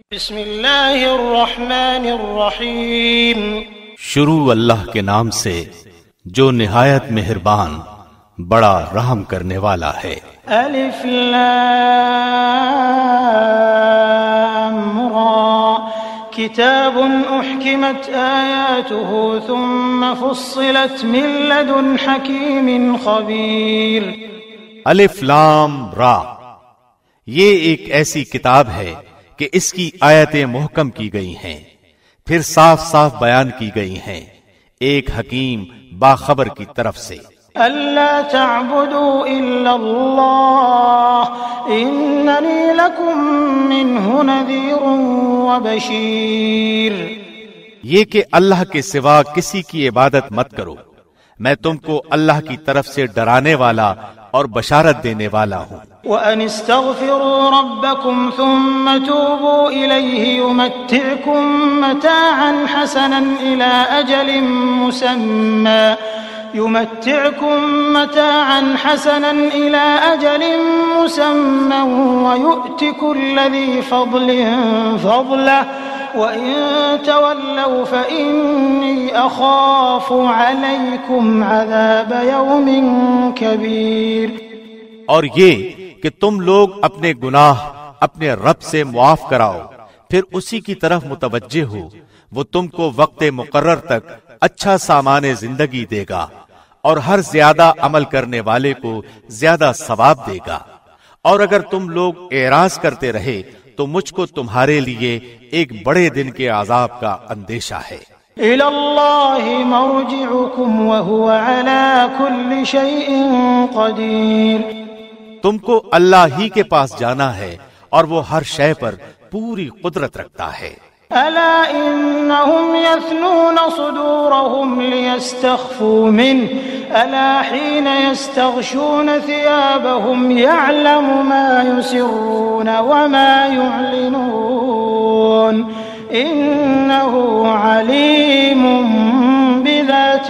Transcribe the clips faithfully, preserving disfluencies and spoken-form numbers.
بسم اللہ الرحمن الرحیم، شروع اللہ کے نام سے جو نہایت مہربان بڑا رحم کرنے والا ہے۔ الف لام را، کتاب احکمت آیاته ثم فصلت من لدن حکیم خبیر۔ الف لام را، یہ ایک ایسی کتاب ہے کہ اس کی آیتیں محکم کی گئی ہیں، پھر صاف صاف بیان کی گئی ہیں ایک حکیم باخبر کی طرف سے۔ الا تعبدوا الا اللہ اننی لکم منہ نذیر وبشیر۔ یہ کہ اللہ کے سوا کسی کی عبادت مت کرو، میں تم کو اللہ کی طرف سے ڈرانے والا اور بشارت دینے والا ہوں۔ وَأَنِ اسْتَغْفِرُوا رَبَّكُمْ ثُمَّ تُوبُوا إِلَيْهِ يُمَتِّعْكُمْ مَتَاعًا حَسَنًا إِلَى أَجَلٍ مُّسَمًّى يُمَتِّعْكُمْ مَتَاعًا حَسَنًا إِلَى أَجَلٍ مُّسَمًّى وَيُؤْتِ كُلَّ ذِي فَضْلٍ فَضْلَهُ وَإِن تَوَلَّوْا فَإِنِّي أَخَافُ عَلَيْكُمْ عَذَابَ يَوْمٍ كَبِيرٍ۔ اور یہ کہ تم لوگ اپنے گناہ اپنے رب سے معاف کراؤ، پھر اسی کی طرف متوجہ ہو، وہ تم کو وقت مقرر تک اچھا سامان زندگی دے گا اور ہر زیادہ عمل کرنے والے کو زیادہ ثواب دے گا۔ اور اگر تم لوگ اعراض کرتے رہے تو مجھ کو تمہارے لیے ایک بڑے دن کے عذاب کا اندیشہ ہے۔ إِلَى اللَّهِ مَرْجِعُكُمْ وَهُوَ عَلَى كُلِّ شَيْءٍ قَدِيرٌ۔ تم کو اللہ ہی کے پاس جانا ہے اور وہ ہر شے پر پوری قدرت رکھتا ہے۔ أَلَا إِنَّهُمْ يَثْنُونَ صُدُورَهُمْ لِيَسْتَخْفُوا مِنْهُ أَلَا حِينَ يَسْتَغْشُونَ ثِيَابَهُمْ يَعْلَمُ مَا يُسِرُّونَ وَمَا يُعْلِنُونَ إِنَّهُ عَلِيمٌ بِذَاتِ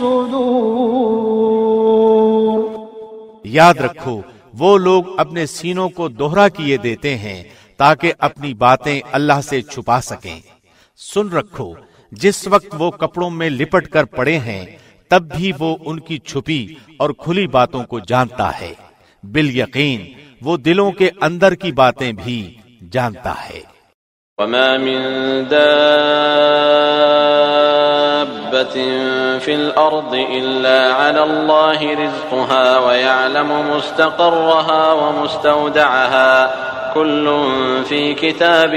الصُّدُورِ۔ یاد رکھو وہ لوگ اپنے سینوں کو دوہرا کیے دیتے ہیں تاکہ اپنی باتیں اللہ سے چھپا سکیں۔ سن رکھو جس وقت وہ کپڑوں میں لپٹ کر پڑے ہیں تب بھی وہ ان کی چھپی اور کھلی باتوں کو جانتا ہے، بالیقین وہ دلوں کے اندر کی باتیں بھی جانتا ہے۔ وما من دابة في الأرض إلا على الله رزقها ويعلم مستقرها ومستودعها كل في كتاب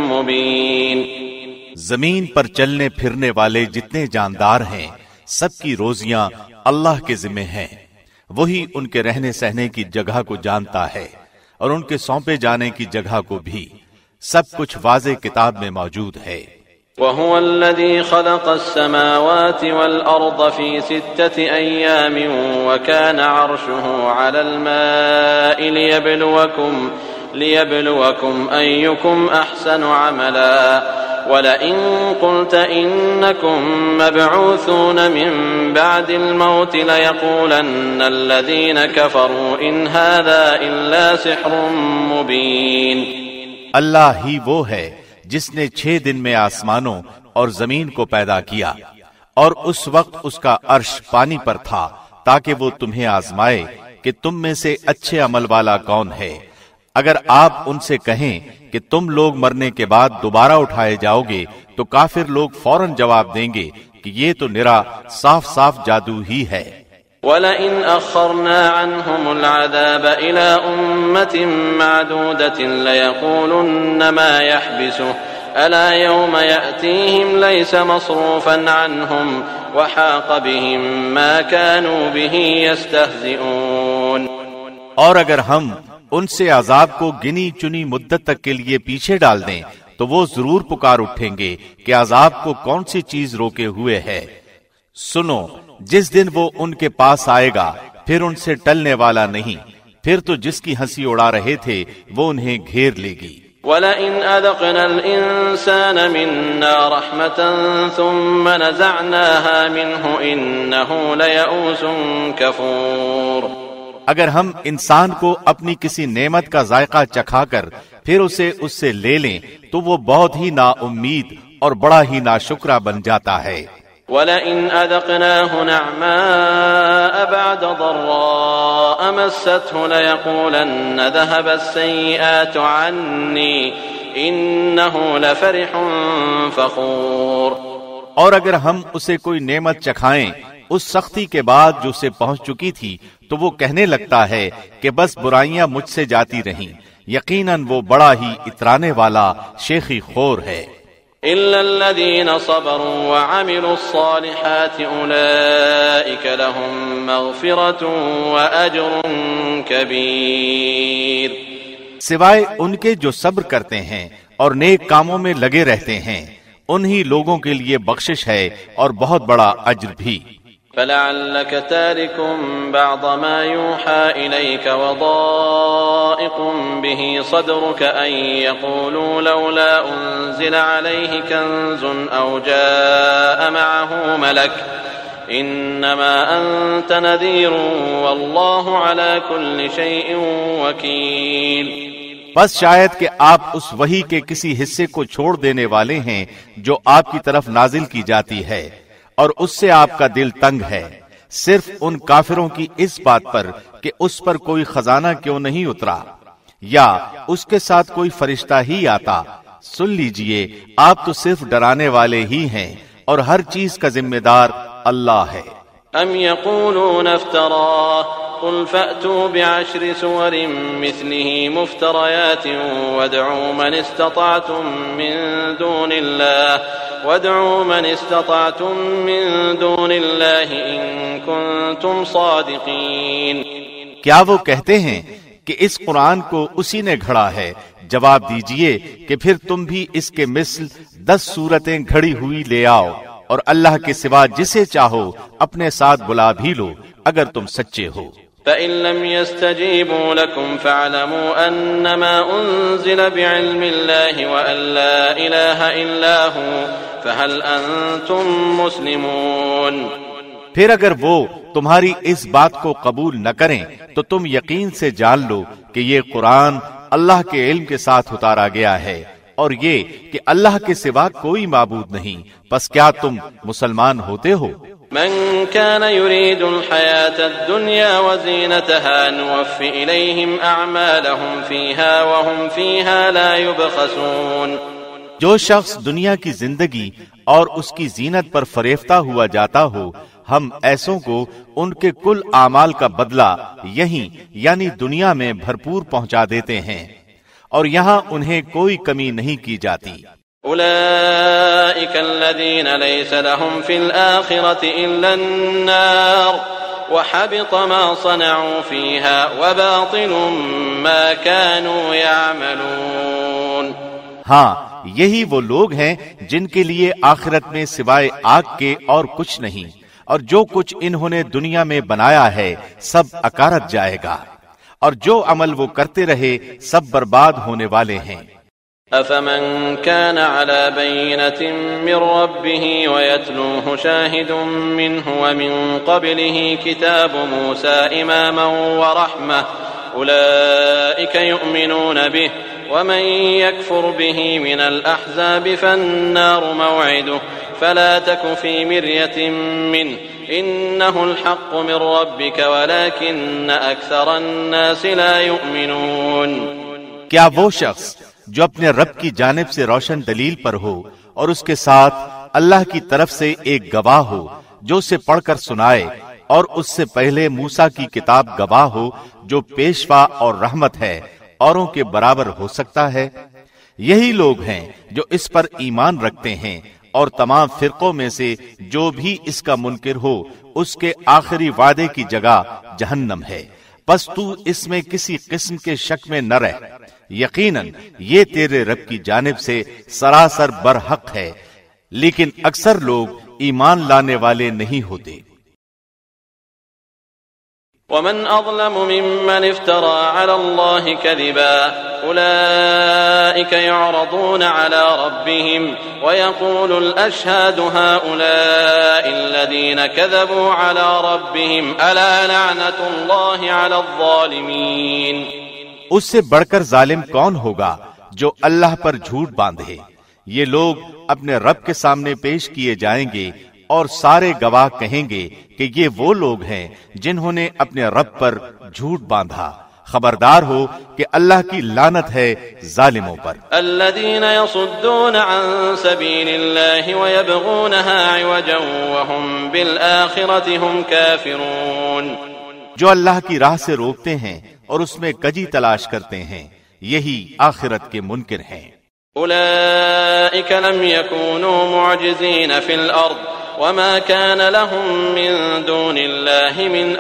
مبين۔ زمین پر چلنے پھرنے والے جتنے جاندار ہیں سب کی روزیاں اللہ کے ذمہ ہیں، وہی ان کے رہنے سہنے کی جگہ کو جانتا ہے اور ان کے سونپے جانے کی جگہ کو بھی، سب کچھ واضح کتاب میں موجود ہے۔ وَهُوَ الَّذِي خَلَقَ السَّمَاوَاتِ وَالْأَرْضَ فِي سِتَّةِ أَيَّامٍ وَكَانَ عَرْشُهُ عَلَى الْمَاءِ لِيَبْلُوَكُمْ لِيَبْلُوَكُمْ أَيُّكُمْ أَحْسَنُ عَمَلًا وَلَئِن قُلْتَ إِنَّكُمْ مَبْعُوثُونَ مِنْ بَعْدِ الْمَوْتِ لَيَقُولَنَّ الَّذِينَ كَفَرُوا إِنْ هَذَا إِلَّا سِحْرٌ مُبِينٌ۔ اللہ ہی وہ ہے جس نے چھ دن میں آسمانوں اور زمین کو پیدا کیا، اور اس وقت اس کا عرش پانی پر تھا تاکہ وہ تمہیں آزمائے کہ تم میں سے اچھے عمل والا کون ہے۔ اگر آپ ان سے کہیں کہ تم لوگ مرنے کے بعد دوبارہ اٹھائے جاؤ گے تو کافر لوگ فوراً جواب دیں گے کہ یہ تو نرا صاف صاف جادو ہی ہے۔ وَلَئِنْ أَخَّرْنَا عَنْهُمُ الْعَذَابَ إِلَىٰ أُمَّةٍ مَّعْدُودَةٍ لَيَقُولُنَّ مَا يَحْبِسُهُ أَلَا يَوْمَ يَأْتِيهِمْ لَيْسَ مَصْرُوفًا عَنْهُمْ وَحَاقَ بِهِم مَّا كَانُوا بِهِ يَسْتَهْزِئُونَ۔ اور اگر ہم ان سے عذاب کو گنی چنی مدت تک کے لیے پیچھے ڈال دیں تو وہ ضرور پکار اٹھیں گے کہ عذاب کو کون سی چیز روکے ہوئے ہے۔ سنو جس دن وہ ان کے پاس آئے گا پھر ان سے ٹلنے والا نہیں، پھر تو جس کی ہنسی اڑا رہے تھے وہ انہیں گھیر لے گی۔ وَلَئِنْ أَذَقْنَا الْإِنسَانَ مِنَّا رَحْمَةً ثُمَّ نَزَعْنَاهَا مِنْهُ إِنَّهُ لَيَئُوسٌ كَفُورٌ۔ اگر ہم انسان کو اپنی کسی نعمت کا ذائقہ چکھا کر پھر اسے اس سے لے لیں تو وہ بہت ہی نا امید اور بڑا ہی ناشکرا بن جاتا ہے۔ وَلَئِنْ أَذَقْنَاهُ نَعْمَاءَ بَعْدَ ضَرَّاءَ مَسَّتْهُ لَيَقُولَنَّ ذَهَبَ السَّيِّئَاتُ عَنِّي إِنَّهُ لَفَرِحٌ فَخُورٌ۔ اور اگر ہم اسے کوئی نعمت چکھائیں اس سختی کے بعد جو اسے پہنچ چکی تھی تو وہ کہنے لگتا ہے کہ بس برائیاں مجھ سے جاتی رہیں، یقیناً وہ بڑا ہی اترانے والا شیخی خور ہے۔ إِلَّا الَّذِينَ صَبَرُوا وَعَمِلُوا الصَّالِحَاتِ أُولَئِكَ لَهُم مَّغْفِرَةٌ وَأَجْرٌ كَبِيرٌ۔ سوائے ان کے جو صبر کرتے ہیں اور نیک کاموں میں لگے رہتے ہیں، انہی لوگوں کے لیے بخشش ہے اور بہت بڑا اجر بھی۔ فَلَعَلَّكَ تَارِكٌ بَعْضَ مَا يُوحَىٰ إِلَيْكَ وَضَائِقٌ بِهِ صَدْرُكَ أَن يَقُولُوا لَوْلَا أُنزِلَ عَلَيْهِ كَنزٌ أَوْ جَاءَ مَعَهُ مَلَكٌ إِنَّمَا أَنتَ نَذِيرٌ وَاللَّهُ عَلَىٰ كُلِّ شَيْءٍ وَكِيلٌ۔ بس شاید کہ آپ اس وحی کے کسی حصے کو چھوڑ دینے والے ہیں جو آپ کی طرف نازل کی جاتی ہے، اور اس سے آپ کا دل تنگ ہے، صرف ان کافروں کی اس بات پر کہ اس پر کوئی خزانہ کیوں نہیں اترا یا اس کے ساتھ کوئی فرشتہ ہی آتا۔ سن لیجئے، آپ تو صرف ڈرانے والے ہی ہیں اور ہر چیز کا ذمہ دار اللہ ہے۔ ام یقولون افتراه قل فأتوا بعشر سور مثله مفتريات وادعوا من استطعتم من دون الله وادعوا من استطعتم من دون الله إن كنتم صادقين۔ کیا وہ کہتے ہیں کہ اس قرآن کو اسی نے گھڑا ہے؟ جواب دیجئے کہ پھر تم بھی اس کے مثل دس صورتیں گھڑی ہوئی لے آؤ، اور اللہ کے سوا جسے چاہو اپنے ساتھ بلا بھی لو اگر تم سچے ہو۔ فَإِن لَّمْ يَسْتَجِيبُوا لَكُمْ فَاعْلَمُوا أَنَّمَا أُنزِلَ بِعِلْمِ اللَّهِ وَأَن لَّا إِلَٰهَ إِلَّا هُوَ فَهَلْ أَنتُم مُّسْلِمُونَ۔ پھر اگر وہ تمہاری اس بات کو قبول نہ کریں تو تم یقین سے جان لو کہ یہ قرآن اللہ کے علم کے ساتھ اتارا گیا ہے، اور یہ کہ اللہ کے سوا کوئی معبود نہیں، پس کیا تم مسلمان ہوتے ہو؟ من كان يريد الحياة الدنيا وزينتها نوفي إليهم أعمالهم فيها وهم فيها لا يبخسون۔ جو شخص دنیا کی زندگی اور اس کی زینت پر فریفتہ ہوا جاتا ہو، ہم ایسوں کو ان کے کل اعمال کا بدلہ یہیں یعنی دنیا میں بھرپور پہنچا دیتے ہیں، اور یہاں انہیں کوئی کمی نہیں کی جاتی۔ أولئك الذين ليس لهم في الآخرة إلا النار وحبط ما صنعوا فيها وباطل ما كانوا يعملون۔ ہاں، یہی وہ لوگ ہیں جن کے لیے آخرت میں سوائے آگ کے اور کچھ نہیں، اور جو کچھ انہوں نے دنیا میں بنایا ہے سب اکارت جائے گا، اور جو عمل وہ کرتے رہے سب برباد ہونے والے ہیں۔ أفمن كان على بينة من ربه ويتلوه شاهد منه ومن قبله كتاب موسى إماما ورحمة أولئك يؤمنون به ومن يكفر به من الأحزاب فالنار موعده فلا تك في مرية منه إنه الحق من ربك ولكن أكثر الناس لا يؤمنون۔ کیا وہ شخص جو اپنے رب کی جانب سے روشن دلیل پر ہو اور اس کے ساتھ اللہ کی طرف سے ایک گواہ ہو جو اسے پڑھ کر سنائے، اور اس سے پہلے موسیٰ کی کتاب گواہ ہو جو پیشوا اور رحمت ہے، اوروں کے برابر ہو سکتا ہے؟ یہی لوگ ہیں جو اس پر ایمان رکھتے ہیں، اور تمام فرقوں میں سے جو بھی اس کا منکر ہو اس کے آخری وعدے کی جگہ جہنم ہے، بس تو اس میں کسی قسم کے شک میں نہ رہ، یقیناً یہ تیرے رب کی جانب سے سراسر برحق ہے، لیکن اکثر لوگ ایمان لانے والے نہیں ہوتے۔ ومن أظلم ممن افترى على الله كذبا أولئك يعرضون على ربهم ويقول الأشهاد هؤلاء الذين كذبوا على ربهم ألا لعنة الله على الظالمين۔ اس سے بڑھ کر ظالم کون ہوگا جو اللہ پر جھوٹ باندھے۔ یہ لوگ اپنے رب کے سامنے پیش کیے جائیں گے اور سارے گواہ کہیں گے کہ یہ وہ لوگ ہیں جنہوں نے اپنے رب پر جھوٹ باندھا۔ خبردار ہو کہ اللہ کی لعنت ہے ظالموں پر۔ الذين يصدون عن سبيل الله ويبغونها عوجا وهم بالآخرة هم كافرون، جو اللہ کی راہ سے روکتے ہیں اور اس میں کجی تلاش کرتے ہیں، یہی آخرت کے منکر ہیں۔ أولئك لم يكونوا معجزين في الأرض وما كان لهم من دون الله من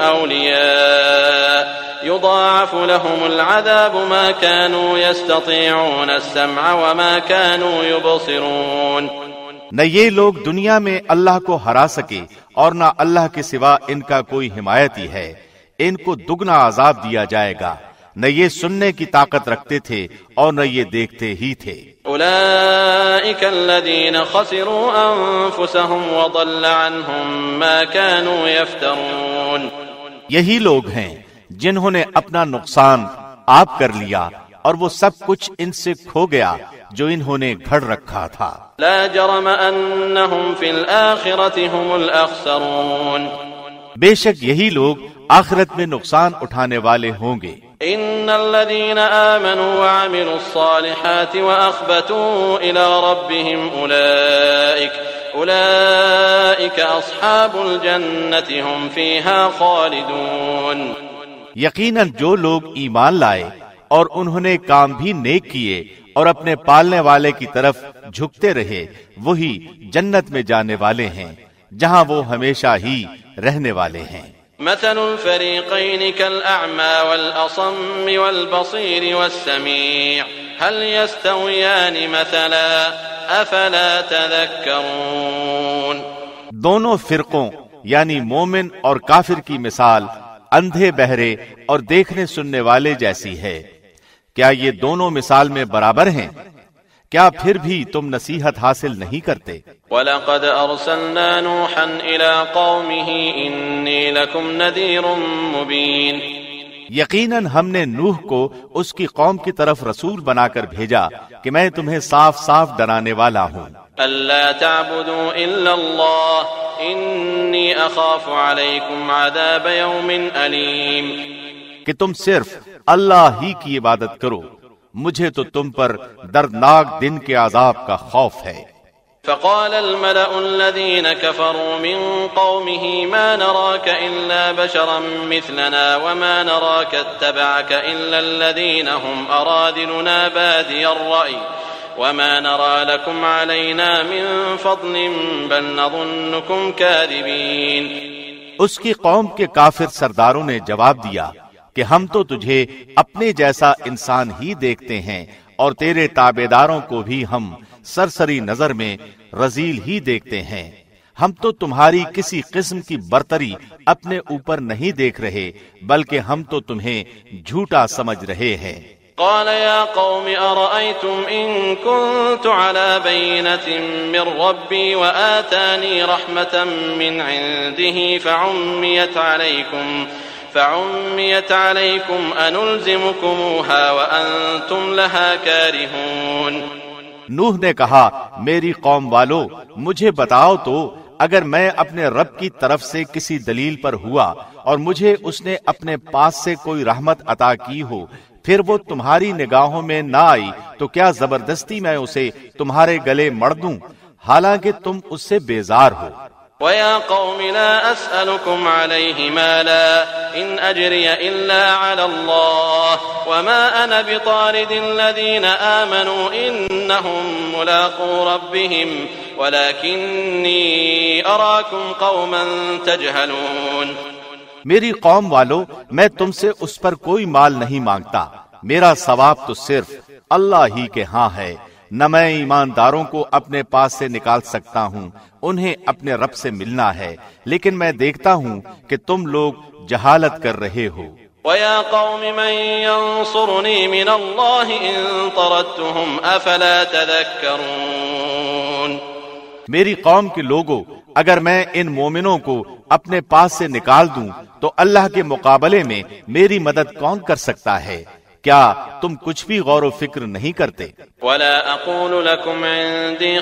أولياء يضاعف لهم العذاب ما كانوا يستطيعون السمع وما كانوا يبصرون۔ نہ یہ لوگ دنیا میں اللہ کو ہرا سکے اور نہ اللہ کے سوا ان کا کوئی حمایتی ہے۔ ان کو دگنا عذاب دیا جائے گا، نہ یہ سننے کی طاقت رکھتے تھے اور نہ یہ دیکھتے ہی تھے۔ أولئك الذين خسروا أنفسهم وضل عنهم ما كانوا يفترون۔ یہی لوگ ہیں جنہوں نے اپنا نقصان آپ کر لیا اور وہ سب کچھ ان سے کھو گیا جو انہوں نے گھڑ رکھا تھا۔ لا جرم أنهم في الآخرة هم الأخسرون۔ بے شک یہی لوگ آخرت میں نقصان اٹھانے والے ہوں گے۔ ان الذين آمنوا وعملوا الصالحات واخبتوا الى ربهم اولئك اولئك اصحاب الجنة هم فيها خالدون۔ یقیناً جو لوگ ایمان لائے اور انہوں نے کام بھی نیک کیے اور اپنے پالنے والے کی طرف جھکتے رہے، وہی جنت میں جانے والے ہیں جہاں وہ ہمیشہ ہی رہنے والے ہیں۔ مثل الفريقين كالأعمى والأصم والبصير والسميع هل يستويان مثلا أفلا تذكرون۔ دونوں فرقوں یعنی مومن اور کافر کی مثال اندھے بہرے اور دیکھنے سننے والے جیسی ہے، کیا یہ دونوں مثال میں برابر ہیں؟ کیا پھر بھی تم نصیحت حاصل نہیں کرتے؟ وَلَقَدْ أَرْسَلْنَا نُوحًا إِلَىٰ قَوْمِهِ إِنِّي لَكُمْ نَذِيرٌ مُبِينٌ۔ یقیناً ہم نے نوح کو اس کی قوم کی طرف رسول بنا کر بھیجا کہ میں تمہیں صاف صاف ڈرانے والا ہوں۔ أَلَّا تَعْبُدُوا إِلَّا اللَّهَ إِنِّي أَخَافُ عَلَيْكُمْ عَذَابَ يَوْمٍ أَلِيمٍ، کہ تم صرف اللہ ہی کی عبادت کرو، مجھے تو تم پر دردناک دن کے عذاب کا خوف ہے۔ فقال الملأ الذين كفروا من قومه ما نراك إلا بشرا مثلنا وما نراك اتبعك إلا الذين هم أرادلنا بادي الرأي وما نرى لكم علينا من فضل بل نظنكم كاذبين۔ اس کی قوم کے کافر سرداروں نے جواب دیا کہ ہم تو تجھے اپنے جیسا انسان ہی دیکھتے ہیں اور تیرے تابعداروں کو بھی ہم سرسری نظر میں رذیل ہی دیکھتے ہیں، ہم تو تمہاری کسی قسم کی برتری اپنے اوپر نہیں دیکھ رہے بلکہ ہم تو تمہیں جھوٹا سمجھ رہے ہیں۔ قال يا قوم أرأيتم إن كنت على بينة من ربي وآتاني رحمة من عنده فعميت عليكم فعميت عليكم أنلزمكموها وأنتم لها كارهون۔ نوح نے کہا میری قوم والو مجھے بتاؤ تو اگر میں اپنے رب کی طرف سے کسی دلیل پر ہوا اور مجھے اس نے اپنے پاس سے کوئی رحمت عطا کی ہو پھر وہ تمہاری نگاہوں میں نہ آئی تو کیا زبردستی میں اسے تمہارے گلے مڑ دوں حالانکہ تم اس سے بیزار ہو۔ وَيَا قَوْمِ لَا أَسْأَلُكُمْ عَلَيْهِ مَالًا إِنْ أَجْرِيَ إِلَّا عَلَى اللَّهِ وَمَا أَنَا بِطَارِدِ الَّذِينَ آمَنُوا إِنَّهُمْ مُلَاقُو رَبِّهِمْ وَلَكِنِّي أَرَاكُمْ قَوْمًا تَجْهَلُونَ۔ میری قوم والو میں تم سے اس پر کوئی مال نہیں مانگتا، میرا ثواب تو صرف اللہ ہی کے ہاں ہے، نہ میں ایمانداروں کو اپنے پاس سے نکال سکتا ہوں، انہیں اپنے رب سے ملنا ہے، لیکن میں دیکھتا ہوں کہ تم لوگ جہالت کر رہے ہو۔ وَيَا قَوْمِ مَن يَنصُرُنِي مِنَ اللَّهِ إِن طَرَدتُّهُمْ أَفَلَا تَذَكَّرُونَ۔ میری قوم کے لوگوں اگر میں ان مومنوں کو اپنے پاس سے نکال دوں تو اللہ کے مقابلے میں میری مدد کون کر سکتا ہے؟ کیا تم کچھ بھی غور و فکر نہیں کرتے؟ ولا اقول لكم عندي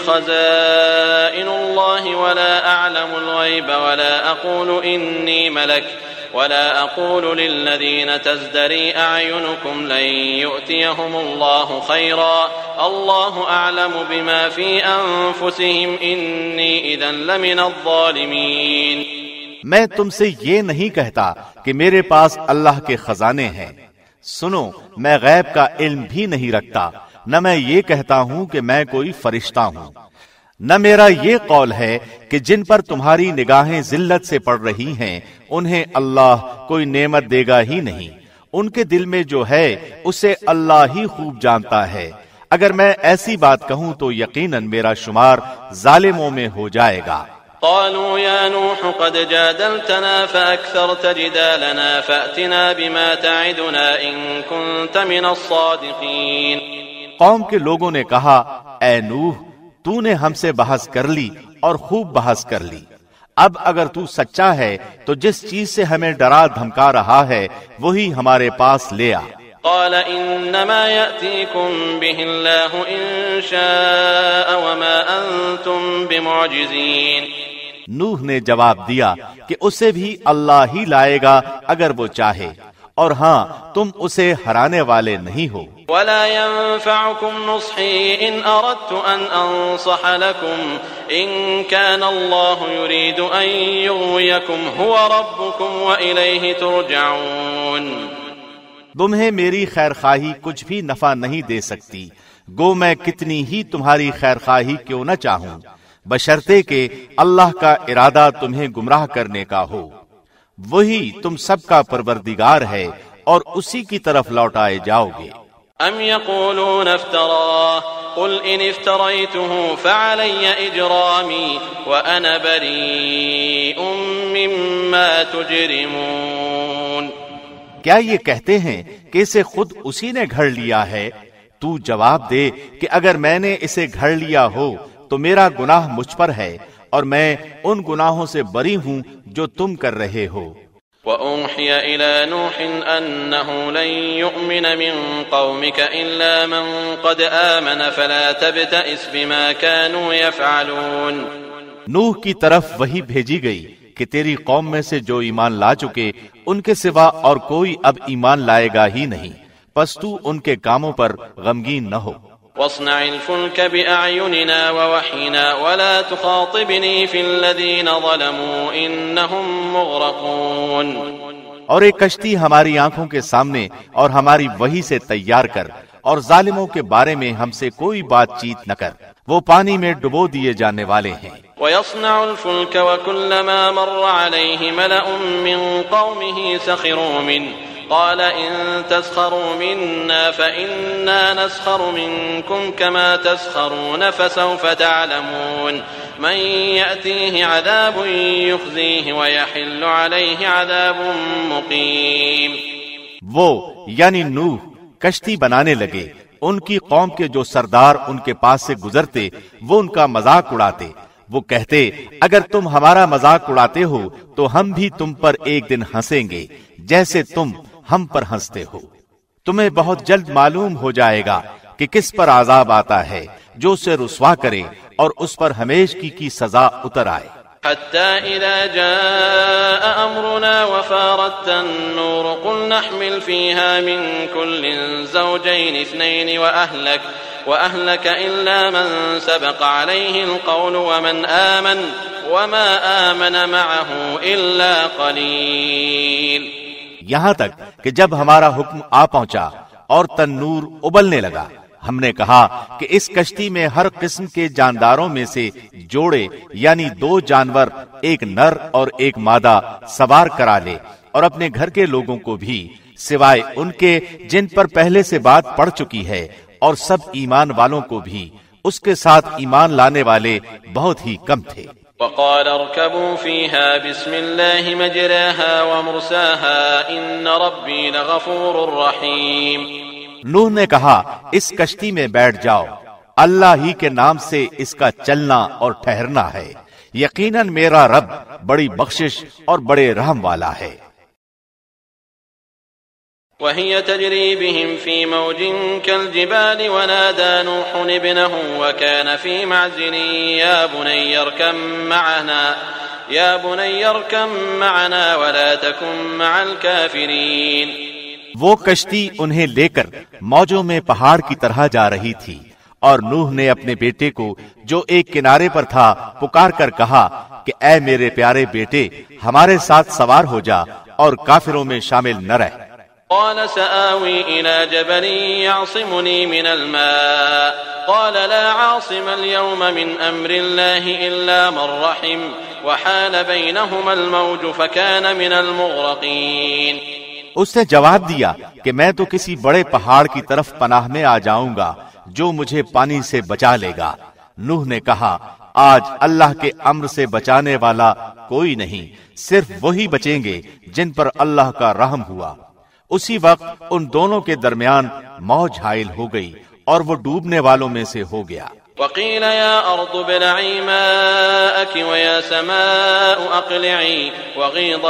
خزائن الله ولا اعلم الغيب ولا اقول اني ملك ولا اقول للذين تزدري اعينكم لن يؤتيهم الله خيرا الله اعلم بما في انفسهم اني اذا لمن الظالمين۔ میں تم سے یہ نہیں کہتا کہ میرے پاس اللہ کے خزانے ہیں، سنو میں غیب کا علم بھی نہیں رکھتا، نہ میں یہ کہتا ہوں کہ میں کوئی فرشتہ ہوں، نہ میرا یہ قول ہے کہ جن پر تمہاری نگاہیں ذلت سے پڑ رہی ہیں انہیں اللہ کوئی نعمت دے گا ہی نہیں، ان کے دل میں جو ہے اسے اللہ ہی خوب جانتا ہے، اگر میں ایسی بات کہوں تو یقیناً میرا شمار ظالموں میں ہو جائے گا۔ قالوا يا نوح قد جادلتنا فأكثرت جدالنا فأتنا بما تعدنا إن كنت من الصادقين۔ قوم کے لوگوں نے کہا اے نوح تو نے ہم سے بحث کر لی اور خوب بحث کر لی، اب اگر تو سچا ہے تو جس چیز سے ہمیں ڈرا دھمکا رہا ہے وہی ہمارے پاس لے آ۔ قال انما يأتيكم به الله ان شاء وما انتم بمعجزين۔ نوح نے جواب دیا کہ اسے بھی اللہ ہی لائے گا اگر وہ چاہے، اور ہاں تم اسے ہرانے والے نہیں ہو۔ ولا ينفعكم نصحي ان اردت ان انصح لكم ان كان الله يريد ان يغويكم هو ربكم واليه ترجعون۔ تمہیں میری خیر خواہی کچھ بھی نفع نہیں دے سکتی، گو میں کتنی ہی تمہاری خیر خواہی کیوں نہ چاہوں، بشرطے کہ اللہ کا ارادہ تمہیں گمراہ کرنے کا ہو، وہی تم سب کا پروردگار ہے اور اسی کی طرف لوٹائے جاؤ گے۔ ام يقولون افتراه قل ان افتريته فعلي اجرامي وانا بريء مما تجرمون۔ کیا یہ کہتے ہیں کہ اسے خود اسی نے گھڑ لیا ہے؟ تو جواب دے کہ اگر میں نے اسے گھڑ لیا ہو تو میرا گناہ مجھ پر ہے اور میں ان گناہوں سے بری ہوں جو تم کر رہے ہو۔ وَأُوحِيَ إِلَى نُوحٍ أَنَّهُ لَن يُؤْمِنَ مِن قَوْمِكَ إِلَّا مَن قَدْ آمَنَ فَلَا تَبْتَئِسْ بِمَا كَانُوا يَفْعَلُونَ۔ نوح کی طرف وحی بھیجی گئی کہ تیری قوم میں سے جو ایمان لا چکے ان کے سوا اور کوئی اب ایمان لائے گا ہی نہیں، پس تو ان کے کاموں پر غمگین نہ ہو۔ وَاصْنَعِ الْفُلْكَ بِأَعْيُنِنَا وَوَحْيِنَا وَلَا تُخَاطِبْنِي فِي الَّذِينَ ظَلَمُوا إِنَّهُمْ مُغْرَقُونَ۔ اور ایک کشتی ہماری آنکھوں کے سامنے اور ہماری وحی سے تیار کر، اور ظالموں کے بارے میں ہم سے کوئی بات چیت نہ کر، وہ پانی میں ڈبو دیے جانے والے ہیں۔ وَيَصْنَعُ الْفُلْكَ وَكُلَّمَا مَرَّ عَلَيْهِ مَلَأٌ مِّن قَوْمِهِ سَخِرُوا مِنْهُ قال إن تسخروا منا فإنا نسخر منكم كما تسخرون فسوف تعلمون من يأتيه عذاب يخزيه ويحل عليه عذاب مقيم۔ وہ یعنی نوح کشتی بنانے لگے، ان کی قوم کے جو سردار ان کے پاس سے گزرتے وہ ان کا مذاق اڑاتے، وہ کہتے اگر تم ہمارا مذاق اڑاتے ہو تو ہم بھی تم پر ایک دن ہنسیں گے جیسے تم ہم پر ہنستے ہو۔ تمہیں بہت جلد معلوم ہو جائے گا کہ کس پر عذاب آتا ہے جو اسے رسوا کرے اور اس پر ہمیشگی کی سزا اتر آئے۔ حتى إذا جاء أمرنا وفارت النور قل نحمل فيها من كل زوجين اثنين وأهلك وأهلك إلا من سبق عليه القول ومن آمن وما آمن معه إلا قليل۔ یہاں تک کہ جب ہمارا حکم آ پہنچا اور تنور ابلنے لگا، ہم نے کہا کہ اس کشتی میں ہر قسم کے جانداروں میں سے جوڑے یعنی دو جانور، ایک نر اور ایک مادہ سوار کرا لے، اور اپنے گھر کے لوگوں کو بھی سوائے ان کے جن پر پہلے سے بات پڑ چکی ہے، اور سب ایمان والوں کو بھی اس کے ساتھ ایمان لانے والے بہت ہی کم تھے۔ وقال اركبوا فيها بسم الله مجراها ومرساها إن ربي لغفور رحيم۔ نوح نے کہا اس کشتی میں بیٹھ جاؤ، اللہ ہی کے نام سے اس کا چلنا اور ٹھہرنا ہے، یقیناً میرا رب بڑی بخشش اور بڑے رحم والا ہے۔ وهي تجري بهم في موج كالجبال ونادى نوح ابنه وكان في معزل يا بني اركب معنا يا بني اركب معنا ولا تكن مع الكافرين. وہ کشتی انہیں لے کر موجوں میں پہاڑ کی طرح جا رہی تھی، اور نوح نے اپنے بیٹے کو جو ایک کنارے پر تھا پکار کر کہا کہ اے میرے پیارے بیٹے، ہمارے ساتھ سوار ہو جا اور کافروں میں شامل نہ رہ. قال سآوي إلى جبل يعصمني من الماء قال لا عاصم اليوم من أمر الله إلا من رحم وحال بينهما الموج فكان من المغرقين. اس نے جواب دیا کہ میں تو کسی بڑے پہاڑ کی طرف پناہ میں آ جاؤں گا جو مجھے پانی سے بچا لے گا. نوح نے کہا آج اللہ کے امر سے بچانے والا کوئی نہیں، صرف وہی بچیں گے جن پر اللہ کا رحم ہوا. اسی وقت ان دونوں کے درمیان موج حائل ہو گئی اور وہ ڈوبنے والوں میں سے ہو گیا. وقيل يا أرض ابلعي ماءك ويا سماء أقلعي وغيض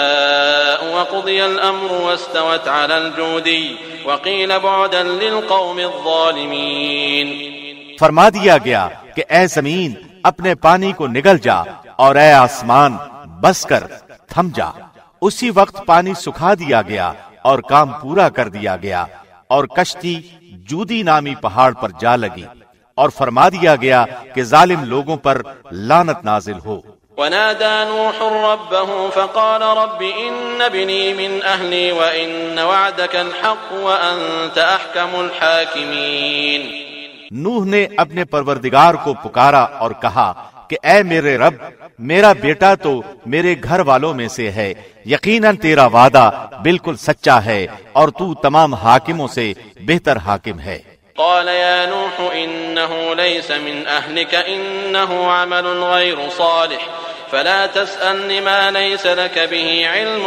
الماء وقضي الأمر واستوت على الجودي وقيل بعدا للقوم الظالمين. فرما دیا گیا کہ اے زمین اپنے پانی کو نگل جا اور اے آسمان بس کر تھم جا. اسی وقت پانی سکھا دیا گیا اور کام پورا کر دیا گیا، اور کشتی جودی نامی پہاڑ پر جا لگی، اور فرما دیا گیا کہ ظالم لوگوں پر لعنت نازل ہو. ونادى نوح ربه فقال رب إن ابني من أهلي وإن وعدك الحق وأنت أحكم الحاكمين. نوح نے اپنے پروردگار کو پکارا اور کہا کہ اے میرے رب، میرا بیٹا تو میرے گھر والوں میں سے ہے، یقیناً تیرا وعدہ بالکل سچا ہے اور تو تمام حاکموں سے بہتر حاکم ہے. قال يا نوح إنه ليس من أهلك إنه عمل غير صالح فلا تسألني ما ليس لك به علم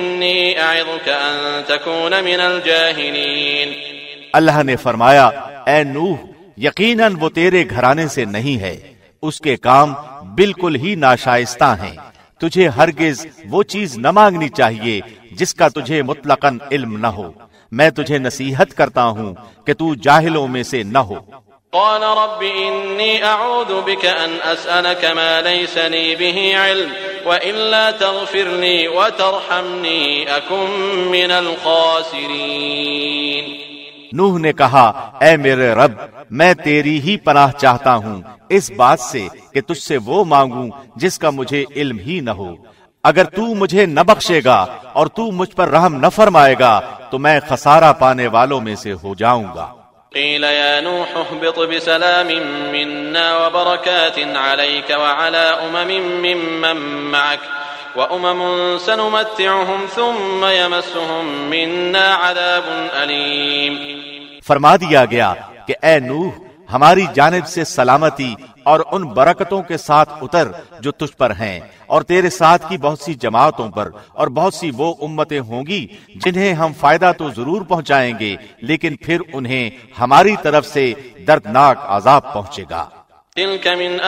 إني أعظك أن تكون من الجاهلين. اللہ نے فرمایا اے نوح، یقیناً وہ تیرے گھرانے سے نہیں ہے، اس کے کام بالکل ہی ناشائستہ ہیں. تجھے ہرگز وہ چیز نہ مانگنی چاہیے جس کا تجھے مطلقاً علم نہ ہو. میں تجھے نصیحت کرتا ہوں کہ تو جاہلوں میں سے نہ ہو. قال رب إني أعوذ بك أن أسألك ما ليس لي به علم وإلا تغفر لي وترحمني أكن من الخاسرين. نوح نے کہا اے میرے رب، میں تیری ہی پناہ چاہتا ہوں اس بات سے کہ تجھ سے وہ مانگوں جس کا مجھے علم ہی نہ ہو. اگر تو مجھے نہ بخشے گا اور تو مجھ پر رحم نہ فرمائے گا تو میں خسارہ پانے والوں میں سے ہو جاؤں گا. قيل يا نوح اهبط بسلام منا وبركات عليك وعلى أمم ممن معك وأمم سنمتعهم ثم يمسهم منا عذاب أليم. فرما دیا گیا کہ اے نوح، ہماری جانب سے سلامتی اور ان برکتوں کے ساتھ اتر جو تجھ پر ہیں، اور تیرے ساتھ کی بہت سی جماعتوں پر، اور بہت سی وہ امتیں ہوں گی جنہیں ہم فائدہ تو ضرور پہنچائیں گے لیکن پھر انہیں ہماری طرف سے دردناک عذاب پہنچے گا. تلك من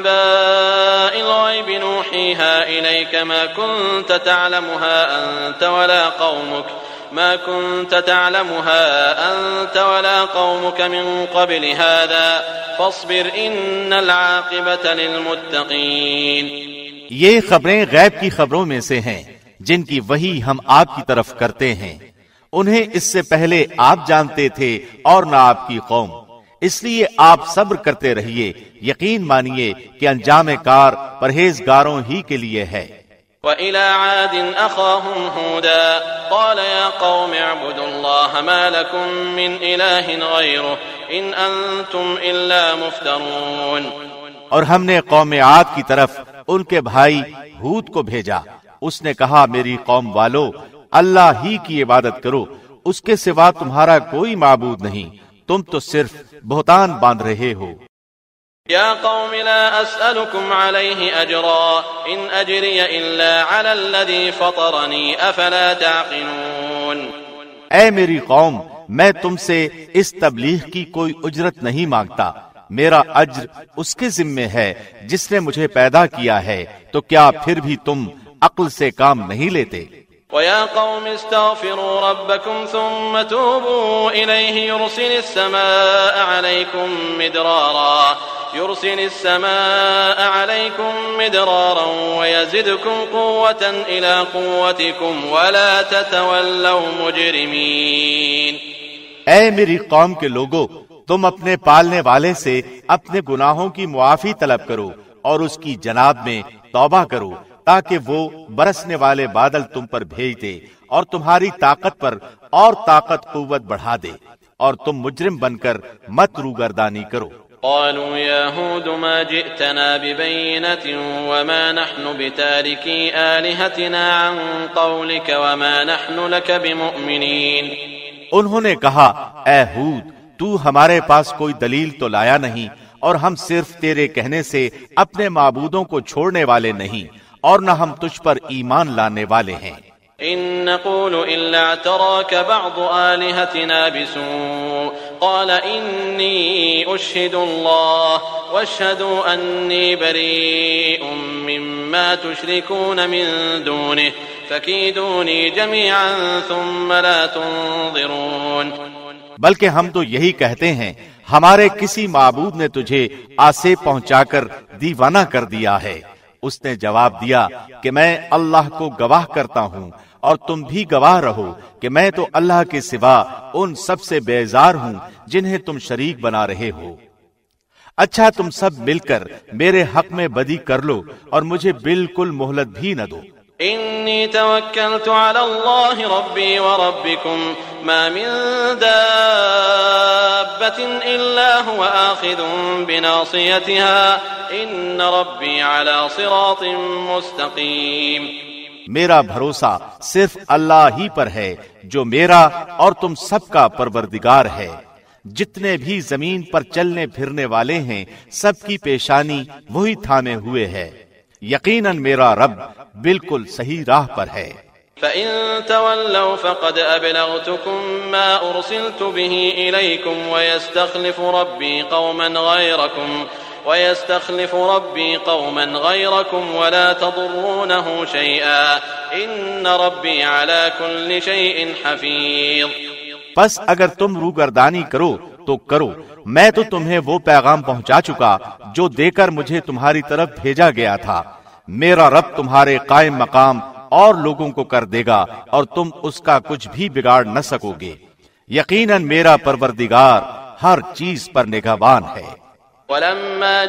أنباء الغيب نوحيها إليك ما كنت تعلمها أنت ولا قومك ما كنت تعلمها أنت ولا قومك من قبل هذا فاصبر إن العاقبة للمتقين. یہ خبریں غیب کی خبروں میں سے ہیں جن کی وحی ہم آپ کی طرف کرتے ہیں. انہیں اس سے پہلے آپ جانتے تھے اور نہ آپ کی قوم، اس لیے آپ صبر کرتے رہیے. یقین مانیے کہ انجام کار پرہیزگاروں ہی کے لیے ہے. وَإِلَى عَادٍ أَخَاهُمْ هُودًا قَالَ يَا قَوْمِ اعْبُدُوا اللَّهَ مَا لَكُمْ مِنْ إِلَٰهٍ غَيْرُهُ إِنْ أَنْتُمْ إِلَّا مُفْتَرُونَ. اور ہم نے قوم عاد کی طرف ان کے بھائی ہود کو بھیجا. اس نے کہا میری قوم والو، اللہ ہی کی عبادت کرو، اس کے سوا تمہارا کوئی معبود نہیں، تم تو صرف بہتان باندھ رہے ہو. يا قوم لا أسألكم عليه أجرا إن أجري إلا على الذي فطرني أفلا تعقلون. اے میری قوم، میں تم سے اس تبلیغ کی کوئی اجرت نہیں مانگتا، میرا اجر اس کے ذمے ہے جس نے مجھے پیدا کیا ہے، تو کیا پھر بھی تم عقل سے کام نہیں لیتے؟ وَيَا قَوْمِ اسْتَغْفِرُوا رَبَّكُمْ ثُمَّ تُوبُوا إِلَيْهِ يُرْسِلِ السَّمَاءَ عَلَيْكُمْ مِدْرَارًا يُرْسِلِ السَّمَاءَ عَلَيْكُمْ مِدْرَارًا وَيَزِدْكُمْ قُوَّةً إِلَى قُوَّتِكُمْ وَلَا تَتَوَلَّوْا مُجْرِمِينَ۔ اے میری قوم کے لوگو، تم اپنے پالنے والے سے اپنے گناہوں کی معافی طلب کرو اور اس کی جناب میں توبہ کرو، تاکہ وہ برسنے والے بادل تم پر بھیج دے اور تمہاری طاقت پر اور طاقت قوت بڑھا دے، اور تم مجرم بن کر مت روگردانی کرو۔ قالوا يا هود ما جئتنا ببينة وما نحن بتاركي آلهتنا عن قولك وما نحن لك بمؤمنين۔ انہوں نے کہا، اے ہود، تو ہمارے پاس کوئی دلیل تو لایا نہیں، اور ہم صرف تیرے کہنے سے اپنے معبودوں کو چھوڑنے والے نہیں، اور نہ ہم تجھ پر ایمان لانے والے ہیں۔ إن نقول إلا اعتراك بعض آلهتنا بسوء قال إني أشهد الله واشهدوا أني بريء مما تشركون من دونه فكيدوني جميعا ثم لا تنظرون۔ بلکہ ہم تو یہی کہتے ہیں، ہمارے کسی معبود نے تجھے آسیب پہنچا کر دیوانہ کر دیا ہے۔ اس نے جواب دیا کہ میں اللہ کو گواہ کرتا ہوں، اور تم بھی گواہ رہو کہ میں تو اللہ کے سوا ان سب سے بیزار ہوں جنہیں تم شریک بنا رہے ہو۔ اچھا، تم سب مل کر میرے حق میں بدی کر لو اور مجھے بالکل مہلت بھی نہ دو۔ إني توكلت على الله ربي وربكم ما من دابة إلا هو آخذ بناصيتها إن ربي على صراط مستقيم۔ میرا بھروسہ صرف اللہ ہی پر ہے جو میرا اور تم سب کا پروردگار ہے۔ جتنے بھی زمین پر چلنے پھرنے والے ہیں، سب کی پیشانی وہی تھامے ہوئے ہے۔ یقیناً میرا رب بالکل صحیح راہ پر ہے۔ فَإِن تَوَلَّوْا فَقَدْ أَبْلَغْتُكُم مَّا أُرْسِلْتُ بِهِ إِلَيْكُمْ وَيَسْتَخْلِفُ رَبِّي قَوْمًا غَيْرَكُمْ وَيَسْتَخْلِفُ رَبِّي قَوْمًا غَيْرَكُمْ وَلَا تَضُرُّونَهُ شَيْئًا إِنَّ رَبِّي عَلَى كُلِّ شَيْءٍ حَفِيظٌ۔ پس اگر تم روگردانی کرو تو کرو، میں تو تمہیں وہ پیغام پہنچا چکا جو دے کر مجھے تمہاری طرف بھیجا گیا تھا۔ میرا رب تمہارے قائم مقام اور لوگوں کو کر دے گا، اور تم اس کا کچھ بھی بگاڑ نہ سکو گے۔ یقیناً میرا پروردگار ہر چیز پر نگہبان ہے۔ وَلَمَّا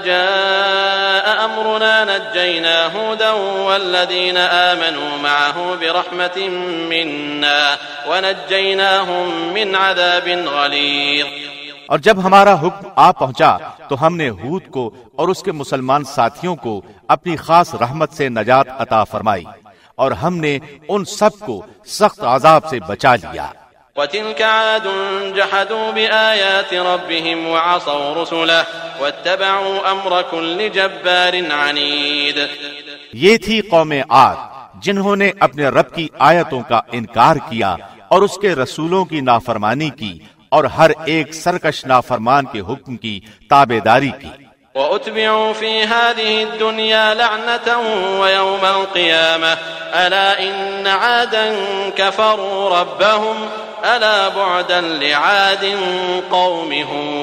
جَاءَ أَمْرُنَا نَجَّيْنَا هُودًا وَالَّذِينَ آمَنُوا مَعَهُ بِرَحْمَةٍ مِّنَّا وَنَجَّيْنَاهُم مِّنْ عَذَابٍ غَلِيظٍ۔ اور جب ہمارا حکم آ پہنچا تو ہم نے ہود کو اور اس کے مسلمان ساتھیوں کو اپنی خاص رحمت سے نجات عطا فرمائی، اور ہم نے ان سب کو سخت عذاب سے بچا لیا۔ وَتِلْكَ عَادٌ جَحَدُوا بِآيَاتِ رَبِّهِمْ وَعَصَوْا رُسُلَهُ وَاتَّبَعُوا أَمْرَ كُلِّ جَبَّارٍ عَنِيدٍ۔ یہ تھی قوم عاد، جنہوں نے اپنے رب کی آیتوں کا انکار کیا اور اس کے رسولوں کی نافرمانی کی، اور ہر ایک سرکش نافرمان کے حکم کی تابعداری کی۔ وَأُتْبِعُوا فِي هَذِهِ الدُّنْيَا لَعْنَةً وَيَوْمَ الْقِيَامَةِ أَلَا إِنَّ عَادًا كَفَرُوا رَبَّهُمْ أَلَا بُعْدًا لِعَادٍ قَوْمِ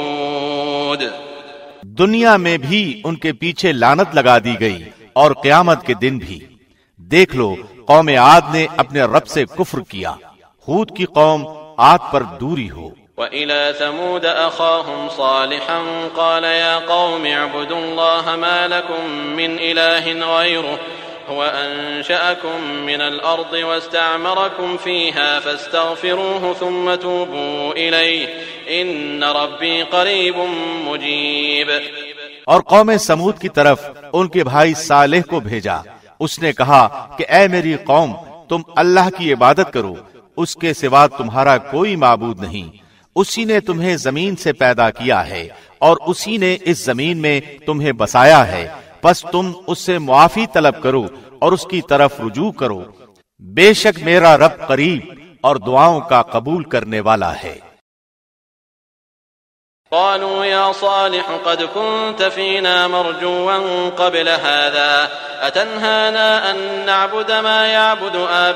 هُودٍ۔ دنیا میں بھی ان کے پیچھے لعنت لگا دی گئی، اور قیامت کے دن بھی۔ دیکھ لو، قوم عاد نے اپنے رب سے کفر کیا، ہود کی قوم عاد پر دوری ہو۔ وَإِلَى ثَمُودَ أَخَاهُمْ صَالِحًا قَالَ يَا قَوْمِ اعْبُدُوا اللَّهَ مَا لَكُمْ مِنْ إِلَٰهٍ غَيْرُهُ هُوَ أَنشَأَكُم مِّنَ الْأَرْضِ وَاسْتَعْمَرَكُمْ فِيهَا فَاسْتَغْفِرُوهُ ثُمَّ تُوبُوا إِلَيْهِ إِنَّ رَبِّي قَرِيبٌ مُّجِيبٌ۔ اور قوم سمود کی طرف ان کے بھائی صالح کو بھیجا، اس نے کہا کہ اے میری قوم، تم اللہ کی عبادت کرو، اس کے سوا تمہارا کوئی معبود نہیں۔ اسی نے تمہیں زمین سے پیدا کیا ہے، اور اسی نے اس زمین میں تمہیں بسایا ہے، پس تم اس سے معافی طلب کرو اور اس کی طرف رجوع کرو۔ بے شک میرا رب قریب اور دعاؤں کا قبول کرنے والا ہے۔ قالوا يا صالح قد كنت فينا مرجوا قبل هذا أتنهانا أن نعبد ما يعبد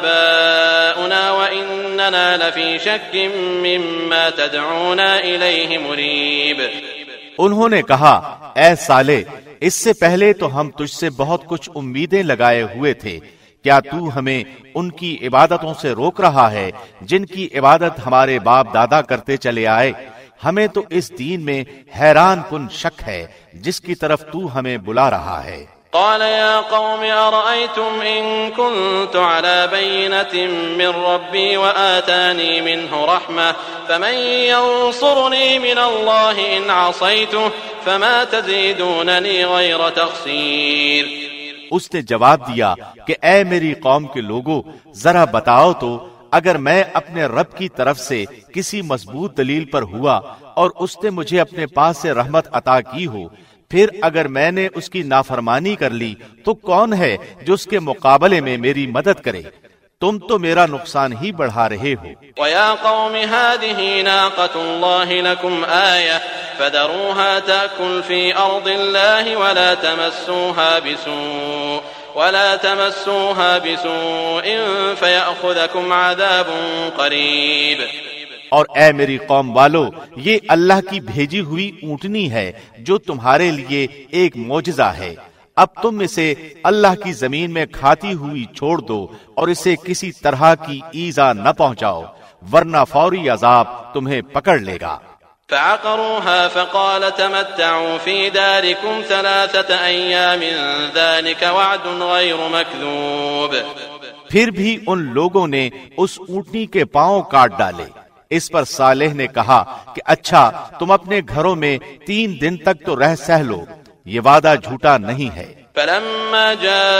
آباؤنا وإننا لفي شك مما تدعونا إليه مريب. انہوں نے کہا اے صالح اس سے پہلے تو ہم تجھ سے بہت کچھ امیدیں لگائے ہوئے تھے، کیا تو ہمیں ان کی عبادتوں سے روک رہا ہے جن کی عبادت ہمارے باپ دادا کرتے چلے آئے؟ ہمیں تو اس دین میں حیران کن شک ہے جس کی طرف تو ہمیں بلا رہا ہے. قال يا قوم أرأيتم إن كنت على بينة من ربي وآتاني منه رحمة فمن ينصرني من الله إن عصيته فما تزيدونني غير تخسير. اس نے جواب دیا کہ اے میری قوم کے لوگوں، ذرا بتاؤ تو اگر میں اپنے رب کی طرف سے کسی مضبوط دلیل پر ہوا اور اس نے مجھے اپنے پاس سے رحمت عطا کی ہو، پھر اگر میں نے اس کی نافرمانی کر لی تو کون ہے جو اس کے مقابلے میں میری مدد کرے؟ تم تو میرا نقصان ہی بڑھا رہے ہو. وَيَا قَوْمِ هَذِهِ نَاقَةُ اللَّهِ لَكُمْ آيَةٌ فَذَرُوهَا تَأْكُلْ فِي أَرْضِ اللَّهِ وَلَا تَمَسُّوهَا بِسُوءٍ وَلَا تَمَسُّوهَا بِسُوءٍ فَيَأْخُذَكُمْ عَذَابٌ قَرِيبٌ. اور اے میری قوم والو، یہ اللہ کی بھیجی ہوئی اونٹنی ہے جو تمہارے لیے ایک معجزہ ہے. اب تم اسے اللہ کی زمین میں کھاتی ہوئی چھوڑ دو اور اسے کسی طرح کی ایذا نہ پہنچاؤ ورنہ فوری عذاب تمہیں پکڑ لے گا. فعقروها فقال تمتعوا في داركم ثلاثة أيام ذلك وعد غير مكذوب. پھر بھی ان لوگوں نے اس اونٹنی کے پاؤں کاٹ ڈالے. اس پر صالح نے کہا کہ اچھا تم اپنے گھروں میں تین دن تک تو رہ سہ لو، یہ وعدہ جھوٹا نہیں ہے. فلما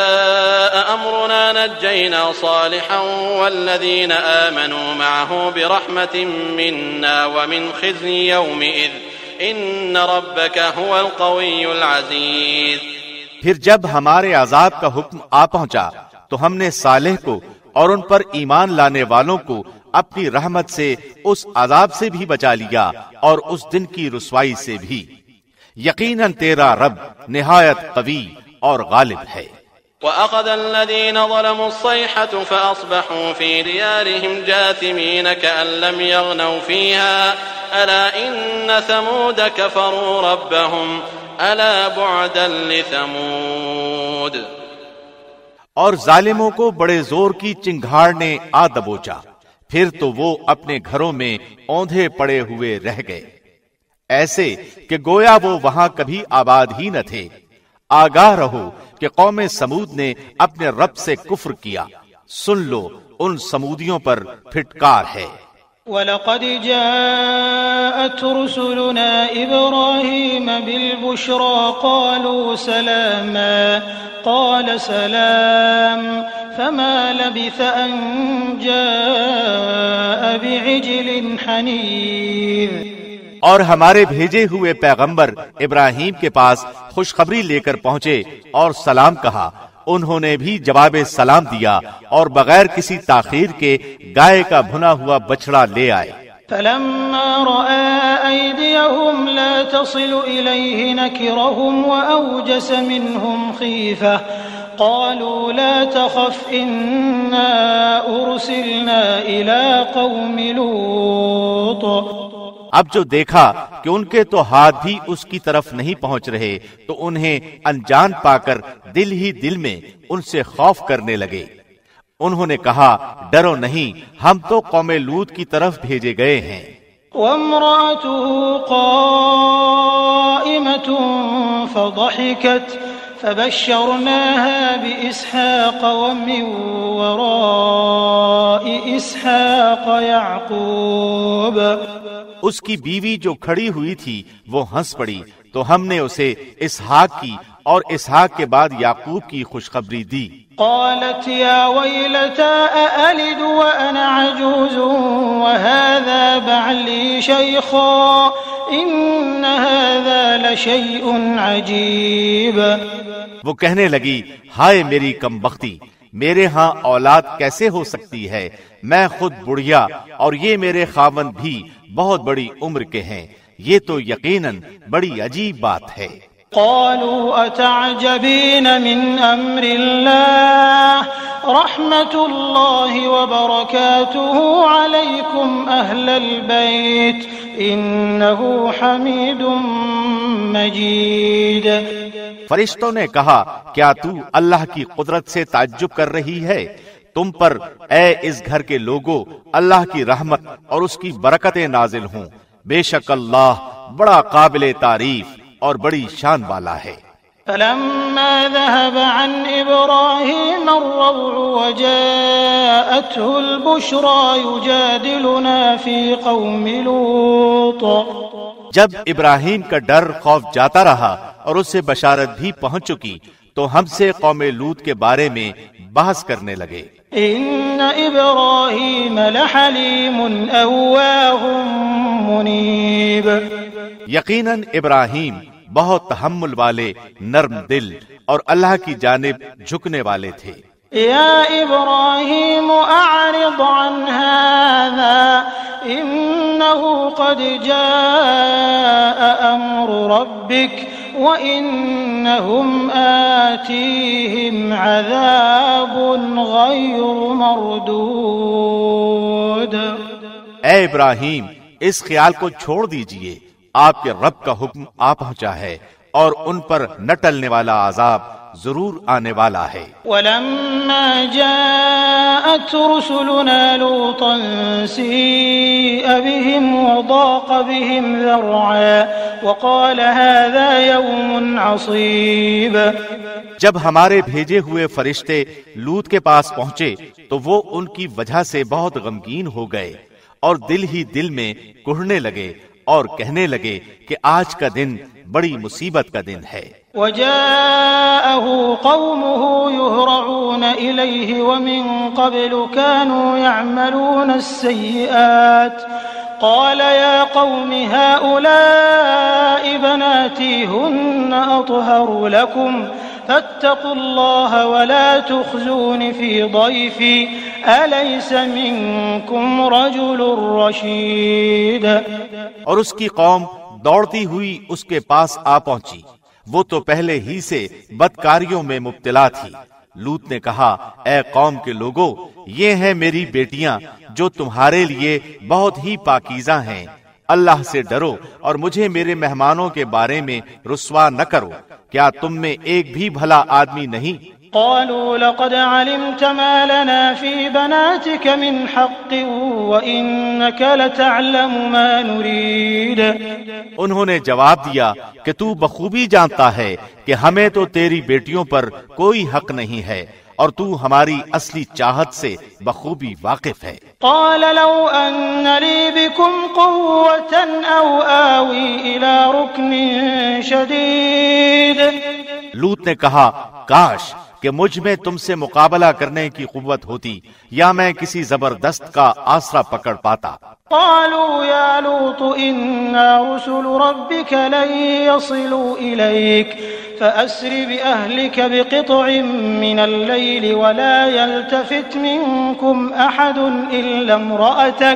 جاء أمرنا نجينا صالحا والذين آمنوا معه برحمة منا ومن خزي يومئذ إن ربك هو القوي العزيز. پھر جب ہمارے عذاب کا حکم آ پہنچا تو ہم نے صالح کو اور ان پر ایمان لانے والوں کو اپنی رحمت سے اس عذاب سے بھی بچا لیا اور اس دن کی رسوائی سے بھی. یقیناً تیرا رب نہایت قوی اور غالب ہے. وَأَخَذَ الَّذِينَ ظَلَمُوا الصَّيْحَةُ فَأَصْبَحُوا فِي دِيَارِهِمْ جَاثِمِينَ كَأَن لَّمْ يَغْنَوْا فِيهَا أَلَا إِنَّ ثَمُودَ كَفَرُوا رَبَّهُمْ أَلَا بُعْدًا لِّثَمُودَ. اور ظالموں کو بڑے زور کی چنگھاڑ نے آ دبوچا، پھر تو وہ اپنے گھروں میں اوندھے پڑے ہوئے رہ گئے، ایسے کہ گویا وہ وہاں کبھی آباد ہی نہ تھے. آگاہ رہو کہ قوم سمود نے اپنے رب سے کفر کیا، سن لو ان سمودیوں پر پھٹکار ہے. وَلَقَدْ جَاءَتْ رُسُلُنَا إِبْرَاهِيمَ بِالْبُشْرَى قَالُوا سَلَامًا قَالَ سَلَامٌ فَمَا لَبِثَ أَن جَاءَ بِعِجْلٍ حَنِيذٍ. اور ہمارے بھیجے ہوئے پیغمبر ابراہیم کے پاس خوشخبری لے کر پہنچے اور سلام کہا. انہوں نے بھی جواب سلام دیا اور بغیر کسی تاخیر کے گائے کا بھنا ہوا بچڑا لے آئے. فلما رأى أيديهم لا تصل إليه نكرهم وأوجس منهم خيفة قالوا لا تخف إنا أرسلنا إلى قوم لوط. اب جو دیکھا کہ ان کے تو ہاتھ بھی اس کی طرف نہیں پہنچ رہے تو انہیں انجان پا کر دل ہی دل میں ان سے خوف کرنے لگے. انہوں نے کہا ڈرو نہیں، ہم تو قوم لوط کی طرف بھیجے گئے ہیں. وامرأته قائمة فضحكت فبشرناها بإسحاق ومن وراء إسحاق يعقوب. اس کی بیوی جو کھڑی ہوئی تھی وہ ہنس پڑی تو ہم نے اسے اسحاق کی اور اسحاق کے بعد یعقوب کی خوشخبری دی. قالت يا ويلتى أألد وأنا عجوز وهذا بعلي شيخا إن هذا لشيء عجيب. وہ کہنے لگی ہائے میری کم بختی، میرے ہاں اولاد کیسے ہو سکتی ہے، میں خود بڑھیا اور یہ میرے خاوند بھی بہت بڑی عمر کے ہیں، یہ تو یقیناً بڑی عجیب بات ہے۔ قالوا أتعجبين من أمر الله رحمة الله وبركاته عليكم أهل البيت إنه حميد مجيد۔ فرشتوں نے کہا کیا تو اللہ کی قدرت سے تعجب کر رہی ہے؟ تم پر اے اس گھر کے لوگوں اللہ کی رحمت اور اس کی برکتیں نازل ہوں، بے شک اللہ بڑا قابل تعریف اور بڑی شان والا ہے۔ فلما ذهب عن إبراهيم الروع وجاءته البشرى يجادلنا في قوم لوط۔ جب ابراہیم کا ڈر خوف جاتا رہا اور اسے بشارت بھی پہنچ چکی تو ہم سے قوم لوط کے بارے میں بحث کرنے لگے۔ ان ابراہیم لحلیم اواه منیب۔ یقیناً ابراہیم بہت تحمل والے، نرم دل اور اللہ کی جانب جھکنے والے تھے۔ یا ابراہیم اعرض عن هذا انه قد جاء امر ربك وانهم آتيهم عذاب غير مردود۔ اے ابراہیم اس خیال کو چھوڑ دیجئے، آپ کے رب کا حکم آ پہنچا ہے اور ان پر نہ ٹلنے والا عذاب ضرور آنے والا ہے۔ ولما جاءت رسلنا لوطا سيء بهم وضاق بهم ذرعا وقال هذا يوم عصيب۔ جب ہمارے بھیجے ہوئے فرشتے لوط کے پاس پہنچے تو وہ ان کی وجہ سے بہت غمگین ہو گئے اور دل ہی دل میں کڑھنے لگے اور کہنے لگے کہ آج کا دن بڑی مصیبت کا دن ہے۔ وجاءه قومه يهرعون إليه ومن قبل كانوا يعملون السيئات قال يا قوم هؤلاء بناتي هن أطهر لكم فاتقوا الله ولا تخزون في ضيفي أليس منكم رجل رشيد۔ اور اس کی قوم دوڑتی ہوئی اس کے پاس آ پہنچی، وہ تو پہلے ہی سے بدکاریوں میں مبتلا تھی۔ لوط نے کہا اے قوم کے لوگوں، یہ ہیں میری بیٹیاں جو تمہارے لیے بہت ہی پاکیزہ ہیں، اللہ سے ڈرو اور مجھے میرے مہمانوں کے بارے میں رسوا نہ کرو، کیا تم میں ایک بھی بھلا آدمی نہیں؟ قالوا لقد علمت ما لنا في بناتك من حق وإنك لتعلم ما نريد۔ انہوں نے جواب دیا کہ تو بخوبی جانتا ہے کہ ہمیں تو تیری بیٹیوں پر کوئی حق نہیں ہے اور تو ہماری اصلی چاہت سے بخوبی واقف ہے۔ قال لو ان لي بكم قوة او آوي الى ركن شديد۔ لوط نے کہا کاش کہ مجھ میں تم سے مقابلہ کرنے کی قوت ہوتی یا میں کسی زبردست کا آسرا پکڑ پاتا۔ قالوا يا لوط إنا رسل ربك لن يصلوا إليك فأسر بأهلك بقطع من الليل ولا يلتفت منكم أحد إلا امرأتك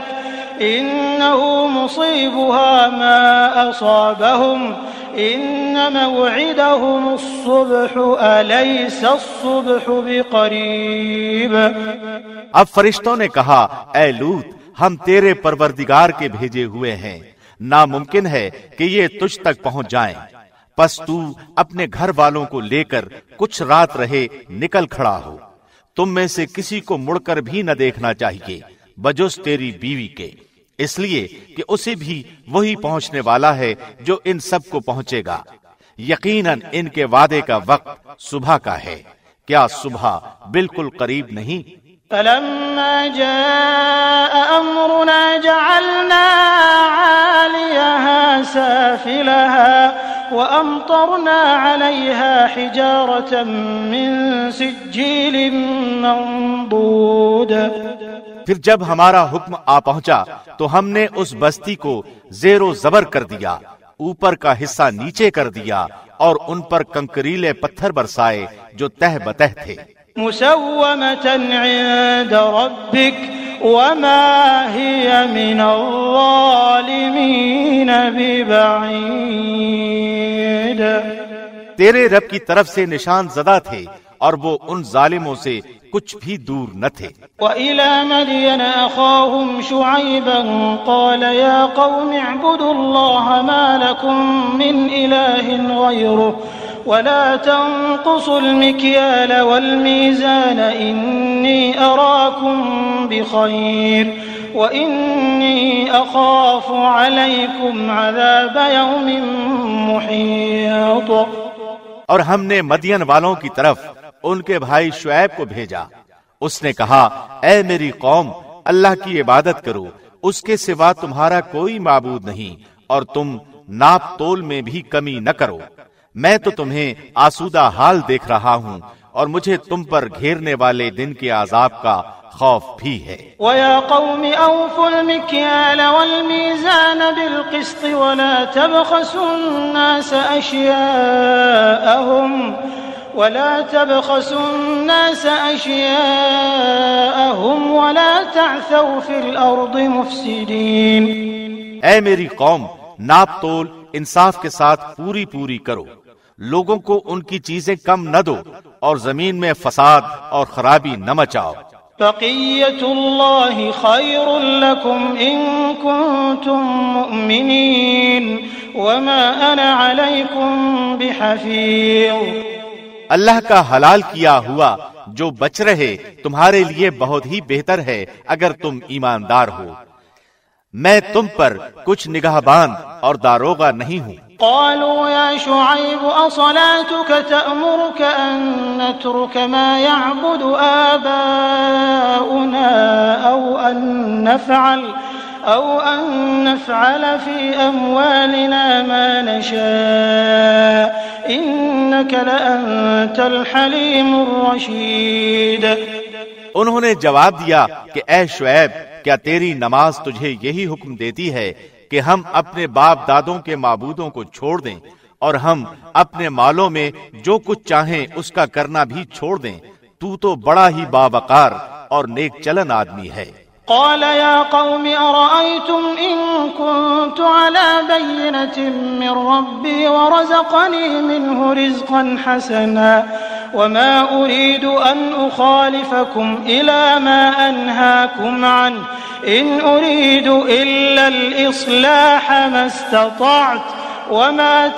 إنه مصيبها ما أصابهم إن موعدهم الصبح أليس الصبح بقريب۔ اب فرشتوں نے کہا اے لوط ہم تیرے پروردگار کے بھیجے ہوئے ہیں، ناممکن ہے کہ یہ تجھ تک پہنچ جائیں، پس تو اپنے گھر والوں کو لے کر کچھ رات رہے نکل کھڑا ہو، تم میں سے کسی کو مڑ کر بھی نہ دیکھنا چاہیے بجز تیری بیوی کے، اس لیے کہ اسے بھی وہی پہنچنے والا ہے جو ان سب کو پہنچے گا، یقیناً ان کے وعدے کا وقت صبح کا ہے، کیا صبح بالکل قریب نہیں؟ فلما جاء أمرنا جعلنا عاليها سافلها وأمطرنا عليها حجارة من سجيل منضود۔ پھر جب ہمارا حکم آ پہنچا تو ہم نے اس بستی کو زیر و زبر کر دیا، اوپر کا حصہ نیچے کر دیا اور ان پر کنکریلے پتھر برسائے جو تہ بتہ تھے۔ مسومة عند ربك وما هي من الظالمين ببعيد۔ تیرے رب کی طرف سے نشان زدہ تھے اور وہ ان ظالموں سے کچھ بھی دور نہ تھے۔ وَإِلَى مَدْيَنَ أَخَاهُمْ شُعَيْبًا قَالَ يَا قَوْمِ اعْبُدُوا اللَّهَ مَا لَكُمْ مِنْ إِلَٰهٍ غَيْرُهُ وَلَا تَنقُصُوا الْمِكْيَالَ وَالْمِيزَانَ إِنِّي أَرَاكُمْ بِخَيْرٍ وَإِنِّي أَخَافُ عَلَيْكُمْ عَذَابَ يَوْمٍ مُحِيطٍ۔ اور ہم نے مدین والوں کی طرف ان کے بھائی شعیب کو بھیجا۔ اس نے کہا، اے میری قوم، اللہ کی عبادت کرو، اس کے سوا تمہارا کوئی معبود نہیں، اور تم ناپ تول میں بھی کمی نہ کرو۔ میں تو تمہیں آسودہ حال دیکھ رہا ہوں، اور مجھے تم پر گھیرنے والے دن کے عذاب کا خوف بھی ہے۔ وَيَا قَوْمِ أَوْفُوا الْمِكْيَالَ وَالْمِيزَانَ بِالْقِسْطِ وَلَا تَبْخَسُوا النَّاسَ أَشْيَاءَهُمْ وَلَا تَبْخَسُوا النَّاسَ أَشْيَاءَهُمْ وَلَا تَعْثَوْا فِي الْأَرْضِ مُفْسِدِينَ۔ اے میری قوم، ناپ تول انصاف کے ساتھ پوری پوری کرو، لوگوں کو ان کی چیزیں کم نہ دو، اور زمین میں فساد اور خرابی نہ مچاؤ۔ بقية الله خير لكم إن كنتم مؤمنين وما أنا عليكم بحفيظ۔ اللہ کا حلال کیا ہوا جو بچ رہے تمہارے لیے بہت ہی بہتر ہے اگر تم ایماندار ہو، میں تم پر کچھ نگہبان اور داروغہ نہیں ہوں۔ قالوا يا شعيب أصلاتك تأمرك أن نترك ما يعبد آباؤنا أو أن نفعل أو أن نفعل في أموالنا ما نشاء إنك لأنت الحليم الرشيد۔ انہوں نے جواب دیا کہ اے شعیب، کیا تیری نماز تجھے یہی حکم دیتی ہے کہ ہم اپنے باپ دادوں کے معبودوں کو چھوڑ دیں اور ہم اپنے مالوں میں جو کچھ چاہیں اس کا کرنا بھی چھوڑ دیں؟ تو تو بڑا ہی باوقار اور نیک چلن آدمی ہے۔ قال يا قوم أرأيتم إن كنت على بينة من ربي ورزقني منه رزقا حسنا وما أريد أن أخالفكم إلى ما أنهاكم عنه إن أريد إلا الإصلاح ما استطعت وما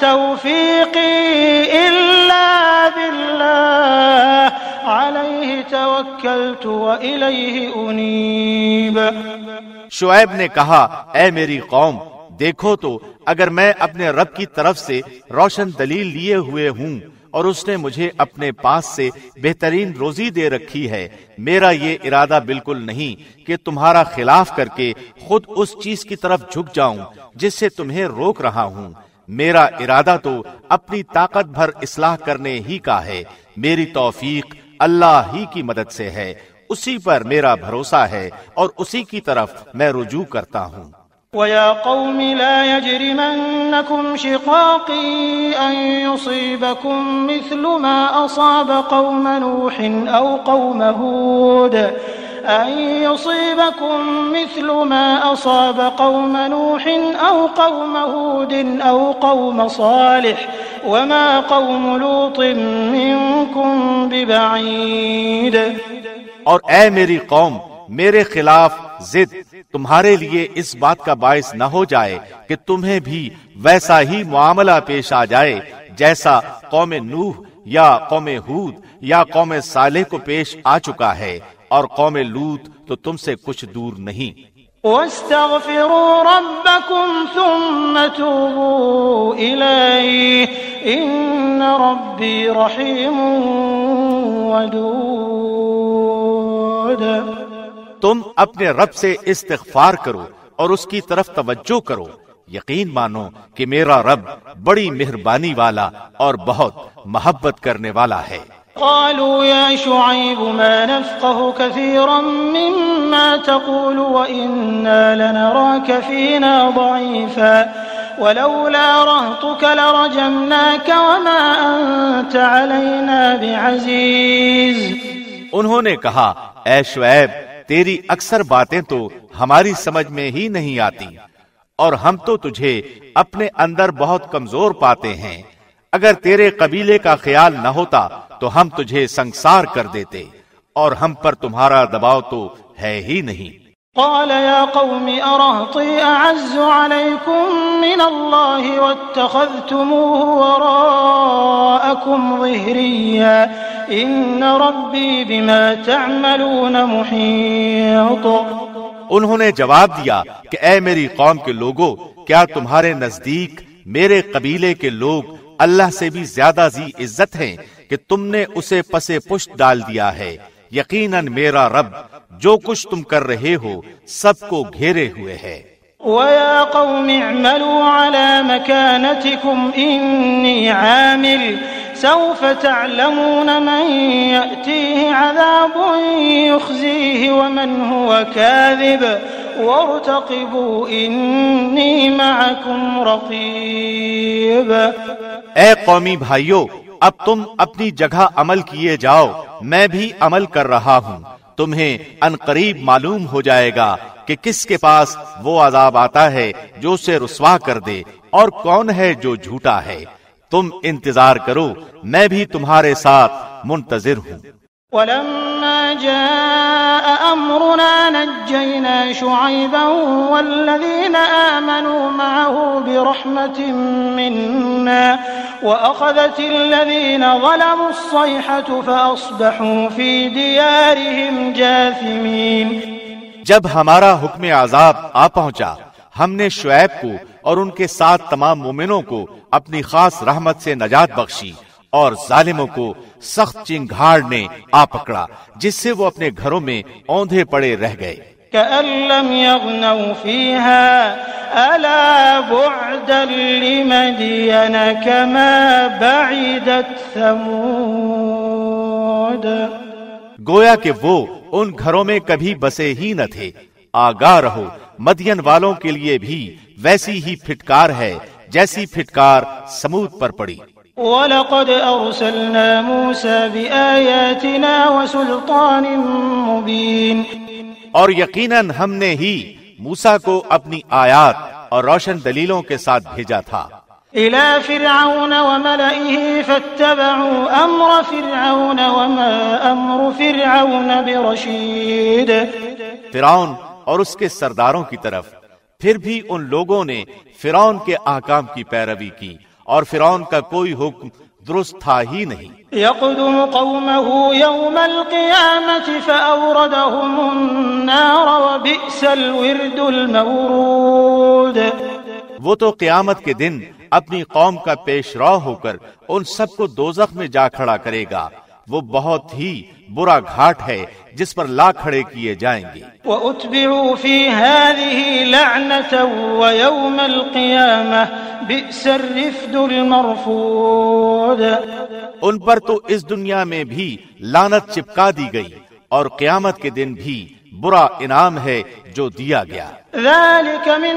توفيقي إلا بالله عليه توكلت وإليه أنيب۔ شعیب نے کہا، اے میری قوم، دیکھو تو اگر میں اپنے رب کی طرف سے روشن دلیل لیے ہوئے ہوں اور اس نے مجھے اپنے پاس سے بہترین روزی دے رکھی ہے، میرا یہ ارادہ بالکل نہیں کہ تمہارا خلاف کر کے خود اس چیز کی طرف جھک جاؤں جس سے تمہیں روک رہا ہوں۔ میرا ارادہ تو اپنی طاقت بھر اصلاح کرنے ہی کا ہے، میری توفیق اللہ ہی کی مدد سے ہے، اسی پر میرا بھروسہ ہے اور اسی کی طرف میں رجوع کرتا ہوں۔ وَيَا قَوْمِ لَا يَجْرِمَنَّكُمْ شِقَاقِي أَن يُصِيبَكُم مِّثْلُ مَا أَصَابَ قَوْمَ نُوحٍ أَوْ قَوْمَ هُودٍ أَن يُصِيبَكُم مِّثْلُ مَا أَصَابَ قَوْمَ نُوحٍ أَوْ قَوْمَ هُودٍ أَوْ قَوْمَ صَالِحٍ وَمَا قَوْمُ لُوطٍ مِّنكُم بِبَعِيدٍ۔ اور اے میری قوم، میرے خلاف ضد تمہارے لیے اس بات کا باعث نہ ہو جائے کہ تمہیں بھی ویسا ہی معاملہ پیش آ جائے جیسا قوم نوح یا قوم ہود یا قوم صالح کو پیش آ چکا ہے، اور قوم لوط تو تم سے کچھ دور نہیں۔ وَاسْتَغْفِرُوا رَبَّكُمْ ثُمَّ تُوبُوا إِلَيْهِ إِنَّ رَبِّي رَحِيمٌ وَدُودٌ۔ تم اپنے رب سے استغفار کرو اور اس کی طرف توجہ کرو، یقین مانو کہ میرا رب بڑی مہربانی والا اور بہت محبت کرنے والا ہے۔ قالوا يا شعيب ما نفقه كثيرا مما تقول وإنا لنراك فينا ضعيفا ولولا رهطك لرجمناك وما أنت علينا بعزيز۔ انہوں نے کہا، اے شعیب، تیری اکثر باتیں تو ہماری سمجھ میں ہی نہیں آتی، اور ہم تو تجھے اپنے اندر بہت کمزور پاتے ہیں۔ اگر تیرے قبیلے کا خیال نہ ہوتا تو ہم تجھے سنگسار کر دیتے، اور ہم پر تمہارا دباؤ تو ہے ہی نہیں۔ قال يا قوم أرهطي أعز عليكم من الله واتخذتموه وراءكم ظهريا إن ربي بما تعملون محيط۔ انہوں نے جواب دیا کہ اے میری قوم کے لوگوں، کیا تمہارے نزدیک میرے قبیلے کے لوگ اللہ سے بھی زیادہ ذی عزت ہیں کہ تم نے اسے پسے پشت ڈال دیا ہے؟ یقیناً میرا رب جو کچھ تم کر رہے ہو سب کو گھیرے ہوئے ہے۔ وَيَا قَوْمِ اعْمَلُوا عَلَى مَكَانَتِكُمْ إِنِّي عَامِلٌ سَوْفَ تَعْلَمُونَ مَنْ يَأْتِيهِ عَذَابٌ يُخْزِيهِ وَمَنْ هُوَ كَاذِبٌ وَارْتَقِبُوا إِنِّي مَعَكُمْ رَقِيبٌ۔ اے قومی بھائیو، اب تم اپنی جگہ عمل کیے جاؤ، میں بھی عمل کر رہا ہوں۔ تمہیں ان قریب معلوم ہو جائے گا کہ کس کے پاس وہ عذاب آتا ہے جو اسے رسوا کر دے، اور کون ہے جو جھوٹا ہے۔ تم انتظار کرو، میں بھی تمہارے ساتھ منتظر ہوں۔ وَلَمَّا جَاءَ أَمْرُنَا نَجَّيْنَا شُعَيْبًا وَالَّذِينَ آمَنُوا مَعَهُ بِرَحْمَةٍ مِّنَّا وَأَخَذَتِ الَّذِينَ ظَلَمُوا الصَّيْحَةُ فَأَصْبَحُوا فِي دِيَارِهِمْ جَاثِمِينَ۔ جب ہمارا حکم عذاب آ پہنچا، ہم نے شعیب کو اور ان کے ساتھ تمام مومنوں کو اپنی خاص رحمت سے نجات بخشی، اور ظالموں کو سخت چنگھاڑ نے آ پکڑا جس سے وہ اپنے گھروں میں اوندھے پڑے رہ گئے۔ كأن لم يغنوا فيها ألا بعدا لمدين كما بعدت ثمود۔ گویا کہ وہ ان گھروں میں کبھی بسے ہی نہ تھے۔ آگاہ رہو، مدین والوں کے لیے بھی ویسی ہی پھٹکار ہے جیسی پھٹکار سمود پر پڑی۔ وَلَقَدْ أَرْسَلْنَا مُوسَى بِآيَاتِنَا وَسُلْطَانٍ مُبِينٍ۔ اور یقیناً ہم نے ہی موسیٰ کو اپنی آیات اور روشن دلیلوں کے ساتھ بھیجا تھا۔ إِلَى فِرْعَوْنَ وَمَلَئِهِ فَاتَّبَعُوا أَمْرَ فِرْعَوْنَ وَمَا أَمْرُ فِرْعَوْنَ بِرَشِيدٍ۔ فرعون اور اس کے سرداروں کی طرف پھر بھی ان لوگوں نے فرعون کے احکام کی پیروی کی، اور فرعون کا کوئی حکم درست تھا ہی نہیں۔ يقدم قومه يوم القيامة فأوردهم النار وبئس الورد المورود۔ وہ تو قیامت کے دن اپنی قوم کا پیش رو ہو کر ان سب کو دوزخ میں جا کھڑا کرے گا۔ وہ بہت ہی برا گھاٹ ہے جس پر لا کھڑے کیے جائیں گے۔ وَأُتْبِعُوا فِي هَذِهِ لَعْنَةً وَيَوْمَ الْقِيَامَةِ بِئْسَ الرِّفْدُ الْمَرْفُودُ۔ ان پر تو اس دنیا میں بھی لعنت چپکا دی گئی اور قیامت کے دن بھی برا انعام ہے جو دیا گیا۔ ذلك من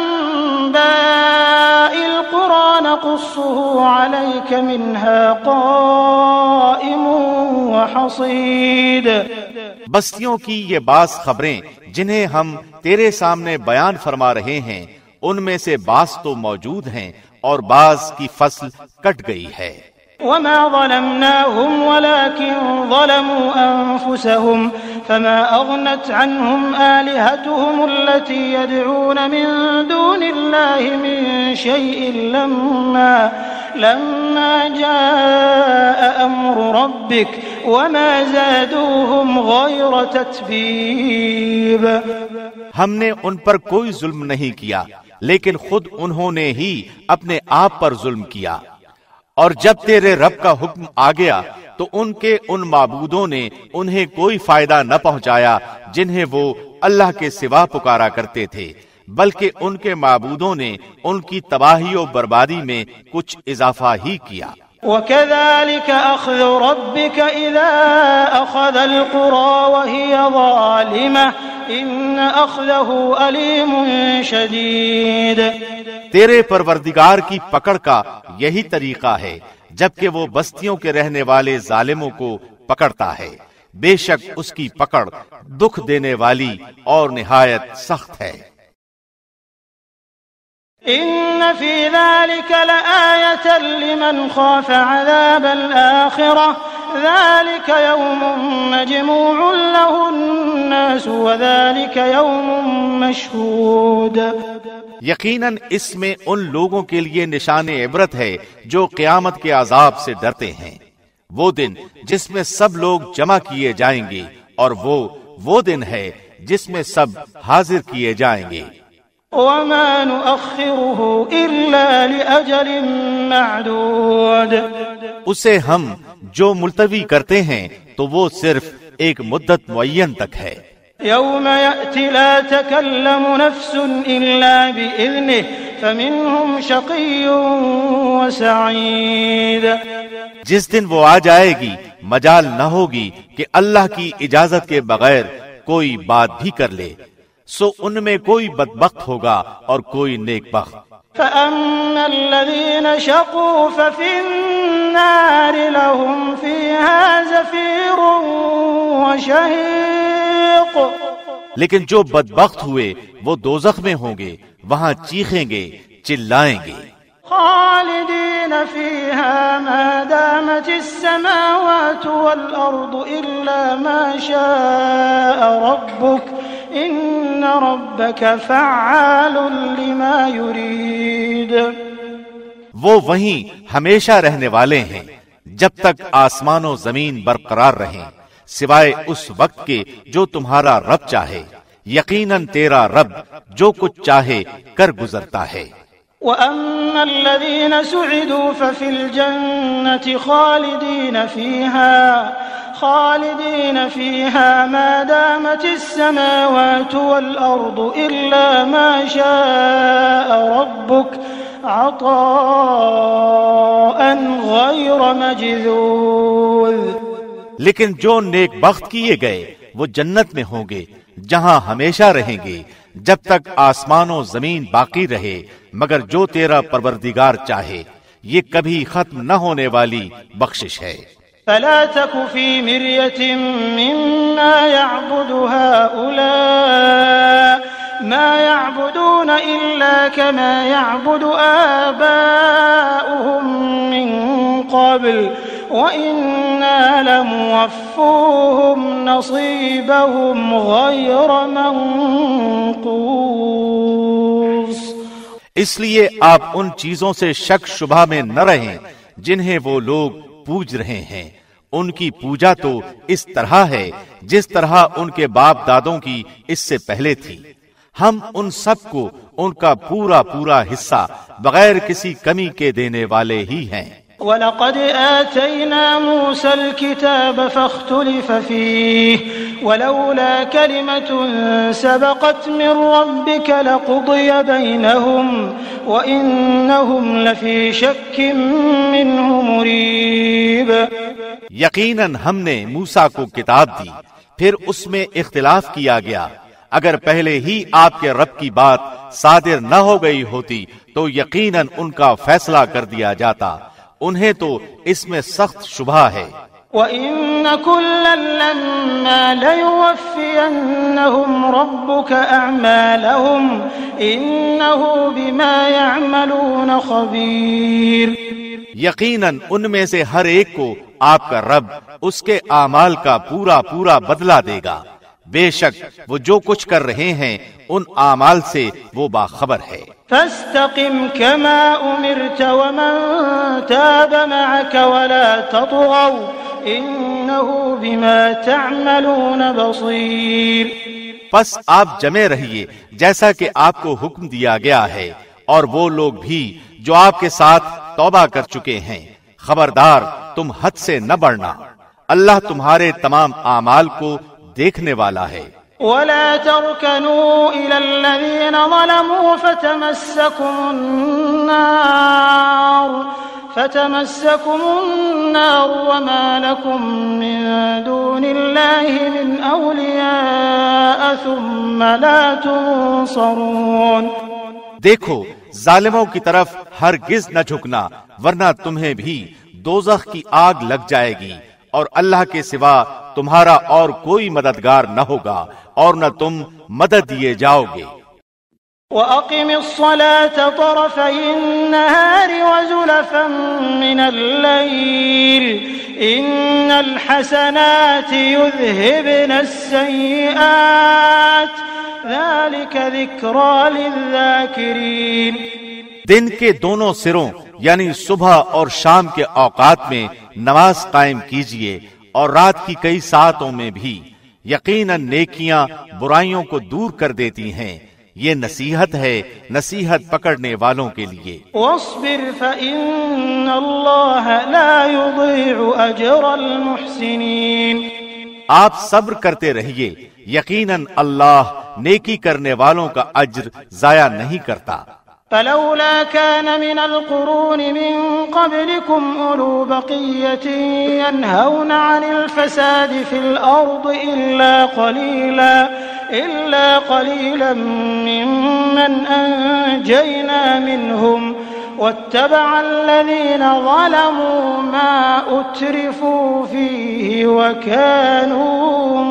انباء القرى نقصه عليك منها قائم وحصيد۔ بستیوں کی یہ بعض خبریں جنہیں ہم تیرے سامنے بیان فرما رہے ہیں، ان میں سے بعض تو موجود ہیں اور بعض کی فصل کٹ گئی ہے۔ وما ظلمناهم ولكن ظلموا أنفسهم فما أغنت عنهم آلهتهم التي يدعون من دون الله من شيء لما لما جاء أمر ربك وما زادوهم غير تتبيب۔ ہم نے ان پر کوئی ظلم نہیں کیا، لیکن خود انہوں نے ہی اپنے آپ پر ظلم کیا، اور جب تیرے رب کا حکم آ گیا تو ان کے ان معبودوں نے انہیں کوئی فائدہ نہ پہنچایا جنہیں وہ اللہ کے سوا پکارا کرتے تھے، بلکہ ان کے معبودوں نے ان کی تباہی و بربادی میں کچھ اضافہ ہی کیا۔ وَكَذَلِكَ أَخْذُ رَبِّكَ إِذَا أَخَذَ الْقُرَى وَهِيَ ظَالِمَةٌ إِنَّ أَخْذَهُ أَلِيمٌ شَدِيدٌ۔ تیرے پروردگار کی پکڑ کا یہی طریقہ ہے جبکہ وہ بستیوں کے رہنے والے ظالموں کو پکڑتا ہے، بے شک اس کی پکڑ دکھ دینے والی اور نہایت سخت ہے۔ إن في ذلك لآية لمن خاف عذاب الآخرة ذلك يوم مجموع له الناس وذلك يوم مشهود۔ یقیناً اس میں ان لوگوں کے لیے نشان عبرت ہے جو قیامت کے عذاب سے ڈرتے ہیں، وہ دن جس میں سب لوگ جمع کیے جائیں گے، اور وہ وہ دن ہے جس میں سب حاضر کیے جائیں گے۔ وما نؤخره إلا لأجل معدود۔ اسے ہم جو ملتوی کرتے ہیں تو وہ صرف ایک مدت معین تک ہے۔ يوم يأتي لا تكلم نفس إلا بإذنه فمنهم شقي وسعيد۔ جس دن وہ آ جائے گی مجال نہ ہوگی کہ اللہ کی اجازت کے بغیر کوئی بات بھی کر لے، سو ان میں کوئی بدبخت ہوگا اور کوئی نیک بخت۔ فأما الذين شقوا ففي النار لهم فيها زفير وشهيق۔ لیکن جو بدبخت ہوئے وہ دوزخ میں ہوں گے، وہاں چیخیں گے، چلائیں گے۔ خالدين فيها ما دامت السماوات والأرض إلا ما شاء ربك إن ربك فعال لما يريد۔ وہ وہیں ہمیشہ رہنے والے ہیں جب تک آسمان و زمین برقرار رہیں، سوائے اس وقت کے جو تمہارا رب چاہے، یقیناً تیرا رب جو کچھ چاہے کر گزرتا ہے۔ وأما الذين سعدوا ففي الجنة خالدين فيها خالدين فيها ما دامت السماوات والأرض إلا ما شاء ربك عطاء غير مجذوذ۔ لیکن جو نیک بخت کیے گئے وہ جنت میں ہوں گے جہاں ہمیشہ رہیں گے جب تک آسمان و زمین باقی رہے، مگر جو تیرا پروردگار چاہے، یہ کبھی ختم نہ ہونے والی بخشش ہے۔ فلا تك في مرية مما يعبد هؤلاء ما يعبدون إلا كما يعبد آباؤهم من قبل وإنا لموفوهم نصيبهم غير منقوص۔ اس لیے آپ ان چیزوں سے شک شبہ میں نہ رہیں جنہیں وہ لوگ پوج رہے ہیں، ان کی پوجا تو اس طرح ہے جس طرح ان کے باپ دادوں کی اس سے پہلے تھی۔ ہم ان سب کو ان کا پورا پورا حصہ بغیر کسی کمی کے دینے والے ہی ہیں۔ وَلَقَدْ آتَيْنَا مُوسَى الْكِتَابَ فَاخْتُلِفَ فِيهِ وَلَوْلَا كَلِمَةٌ سَبَقَتْ مِنْ رَبِّكَ لَقُضِيَ بَيْنَهُمْ وَإِنَّهُمْ لَفِي شَكٍّ مِّنْهُ مُرِيبٍ۔ یقیناً ہم نے موسیٰ کو کتاب دی، پھر اس میں اختلاف کیا گیا، اگر پہلے ہی آپ کے رب کی بات صادر نہ ہو گئی ہوتی تو یقیناً ان کا فیصلہ کر دیا جاتا، انہیں تو اس میں سخت شبہ ہے۔ وَإِنَّ كُلًّا لَمَّا لَيُوَفِّيَنَّهُمْ رَبُّكَ أَعْمَالَهُمْ إِنَّهُ بِمَا يَعْمَلُونَ خَبِيرٌ۔ یقیناً ان میں سے ہر ایک کو آپ کا رب اس کے اعمال کا پورا پورا بدلہ دے گا، بے شک وہ جو کچھ کر رہے ہیں ان اعمال سے وہ باخبر ہے۔ فاستقم كما أمرت ومن تاب معك ولا تطغوا إنه بما تعملون بصير۔ پس آپ جمے رہیے جیسا کہ آپ کو حکم دیا گیا ہے، اور وہ لوگ بھی جو آپ کے ساتھ توبہ کر چکے ہیں، خبردار تم حد سے نہ بڑھنا، اللہ تمہارے تمام اعمال کو دیکھنے والا ہے۔ ولا تركنوا إلى الذين ظلموا فتمسكم النار فتمسكم النار وما لكم من دون الله من أولياء ثم لا تنصرون۔ دیکھو ظالموں کی طرف ہرگز نہ جھکنا، ورنہ تمہیں بھی دوزخ کی آگ لگ جائے گی اور اللہ کے سوا تمہارا اور کوئی مددگار نہ ہوگا اور نہ تم مدد دیے جاؤ گے۔ وَأَقِمِ الصَّلَاةَ طَرَفَيِ النَّهَارِ وَزُلَفًا مِّنَ اللَّيْلِ إِنَّ الْحَسَنَاتِ يُذْهِبْنَ السَّيِّئَاتِ ذَلِكَ ذِكْرَى لِلذَّاكِرِينَ۔ دن کے دونوں سروں یعنی صبح اور شام کے اوقات میں نماز قائم کیجیے اور رات کی کئی ساعتوں میں بھی، یقیناً نیکیاں برائیوں کو دور کر دیتی ہیں۔ یہ نصیحت ہے نصیحت پکڑنے والوں کے لیے۔ وَاصْبِرْ فَإِنَّ اللَّهَ لَا يُضِيعُ أَجْرَ الْمُحْسِنِينَ۔ آپ صبر کرتے رہیے، یقیناً اللہ نیکی کرنے والوں کا اجر ضائع نہیں کرتا۔ فلولا كان من القرون من قبلكم أولو بقية ينهون عن الفساد في الأرض إلا قليلا إلا قليلا ممن أنجينا منهم واتبع الذين ظلموا ما أترفوا فيه وكانوا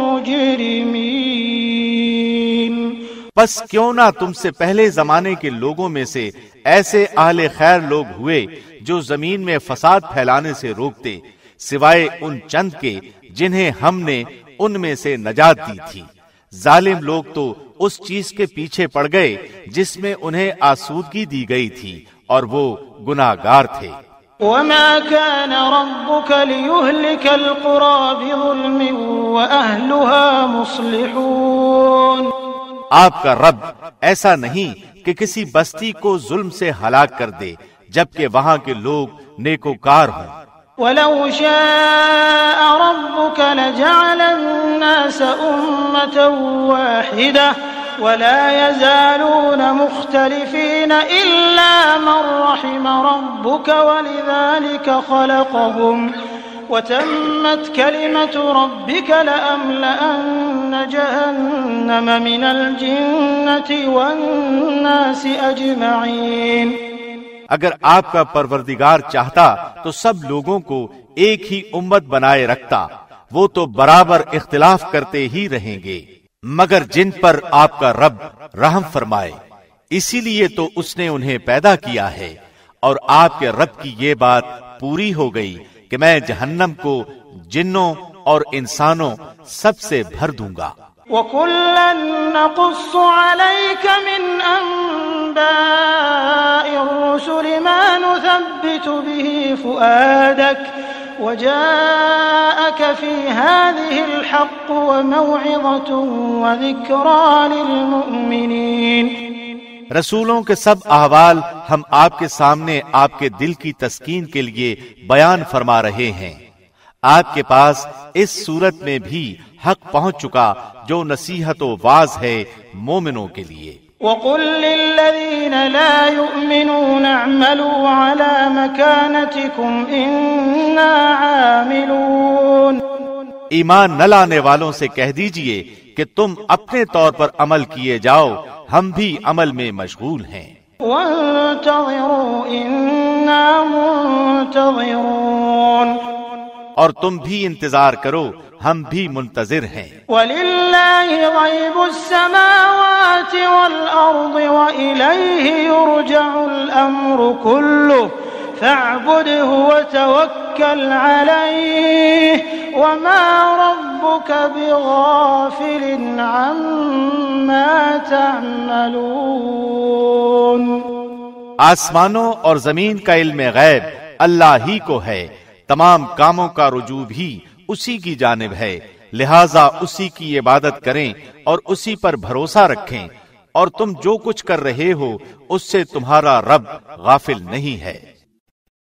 مجرمين۔ بس کیوں نہ تم سے پہلے زمانے کے لوگوں میں سے ایسے اہل خیر لوگ ہوئے جو زمین میں فساد پھیلانے سے روکتے، سوائے ان چند کے جنہیں ہم نے ان میں سے نجات دی تھی۔ ظالم لوگ تو اس چیز کے پیچھے پڑ گئے جس میں انہیں آسودگی دی گئی تھی اور وہ گناہگار تھے۔ وَمَا كَانَ رَبُّكَ لِيُهْلِكَ الْقُرَى بِظُلْمٍ وَأَهْلُهَا مُصْلِحُونَ۔ آپ کا رب ایسا نہیں کہ کسی بستی کو ظلم سے ہلاک کر دے جبکہ وہاں کے لوگ نیکوکار ہوں۔ وَلَوْ شَاءَ رَبُّكَ لَجَعَلَ النَّاسَ أُمَّةً وَاحِدَةً وَلَا يَزَالُونَ مُخْتَلِفِينَ إِلَّا مَن رَّحِمَ رَبُّكَ وَلِذَلِكَ خَلَقَهُمْ وَتَمَّتْ كَلِمَةُ رَبِّكَ لَأَمْلَأَنَّ جَهَنَّمَ مِنَ الْجِنَّةِ وَالنَّاسِ أَجْمَعِينَ۔ اگر آپ کا پروردگار چاہتا تو سب لوگوں کو ایک ہی امت بنائے رکھتا، وہ تو برابر اختلاف کرتے ہی رہیں گے، مگر جن پر آپ کا رب رحم فرمائے، اسی لیے تو اس نے انہیں پیدا کیا ہے۔ اور آپ کے رب کی یہ بات پوری ہو گئی کہ میں جہنم کو جنوں اور انسانوں سب سے بھر دوں گا۔ وَكُلًّا نَّقُصُّ عَلَيْكَ مِنْ أَنبَاءِ الرُّسُلِ مَا نُثَبِّتُ بِهِ فُؤَادَكَ وَجَاءَكَ فِي هَٰذِهِ الْحَقُّ وَمَوْعِظَةٌ وَذِكْرَىٰ لِلْمُؤْمِنِينَ۔ رسولوں کے سب احوال ہم آپ کے سامنے آپ کے دل کی تسکین کے لیے بیان فرما رہے ہیں۔ آپ کے پاس اس صورت میں بھی حق پہنچ چکا جو نصیحت و واعظ ہے مومنوں کے لیے۔ وَقُل لِّلَّذِينَ لَا يُؤْمِنُونَ اعْمَلُوا عَلَىٰ مَكَانَتِكُمْ إِنَّا عَامِلُونَ۔ ایمان نہ لانے والوں سے کہہ دیجئے کہ تم اپنے طور پر عمل کیے جاؤ، ہم بھی عمل میں مشغول ہیں۔ وَانتَظِرُوا إِنَّا مُنتَظِرُونَ۔ اور تم بھی انتظار کرو، ہم بھی منتظر ہیں۔ وَلِلَّهِ غَيْبُ السَّمَاوَاتِ وَالْأَرْضِ وَإِلَيْهِ يُرْجَعُ الْأَمْرُ كُلُّهُ فَاعْبُدْهُ وَتَوَكَّلْ عَلَيْهِ وَمَا رَبُّكَ بِغَافِلٍ عَمَّا تَعْمَلُونَ۔ آسمانوں اور زمین کا علم غیب اللہ ہی کو ہے، تمام کاموں کا رجوع بھی اسی کی جانب ہے، لہذا اسی کی عبادت کریں اور اسی پر بھروسہ رکھیں، اور تم جو کچھ کر رہے ہو اس سے تمہارا رب غافل نہیں ہے۔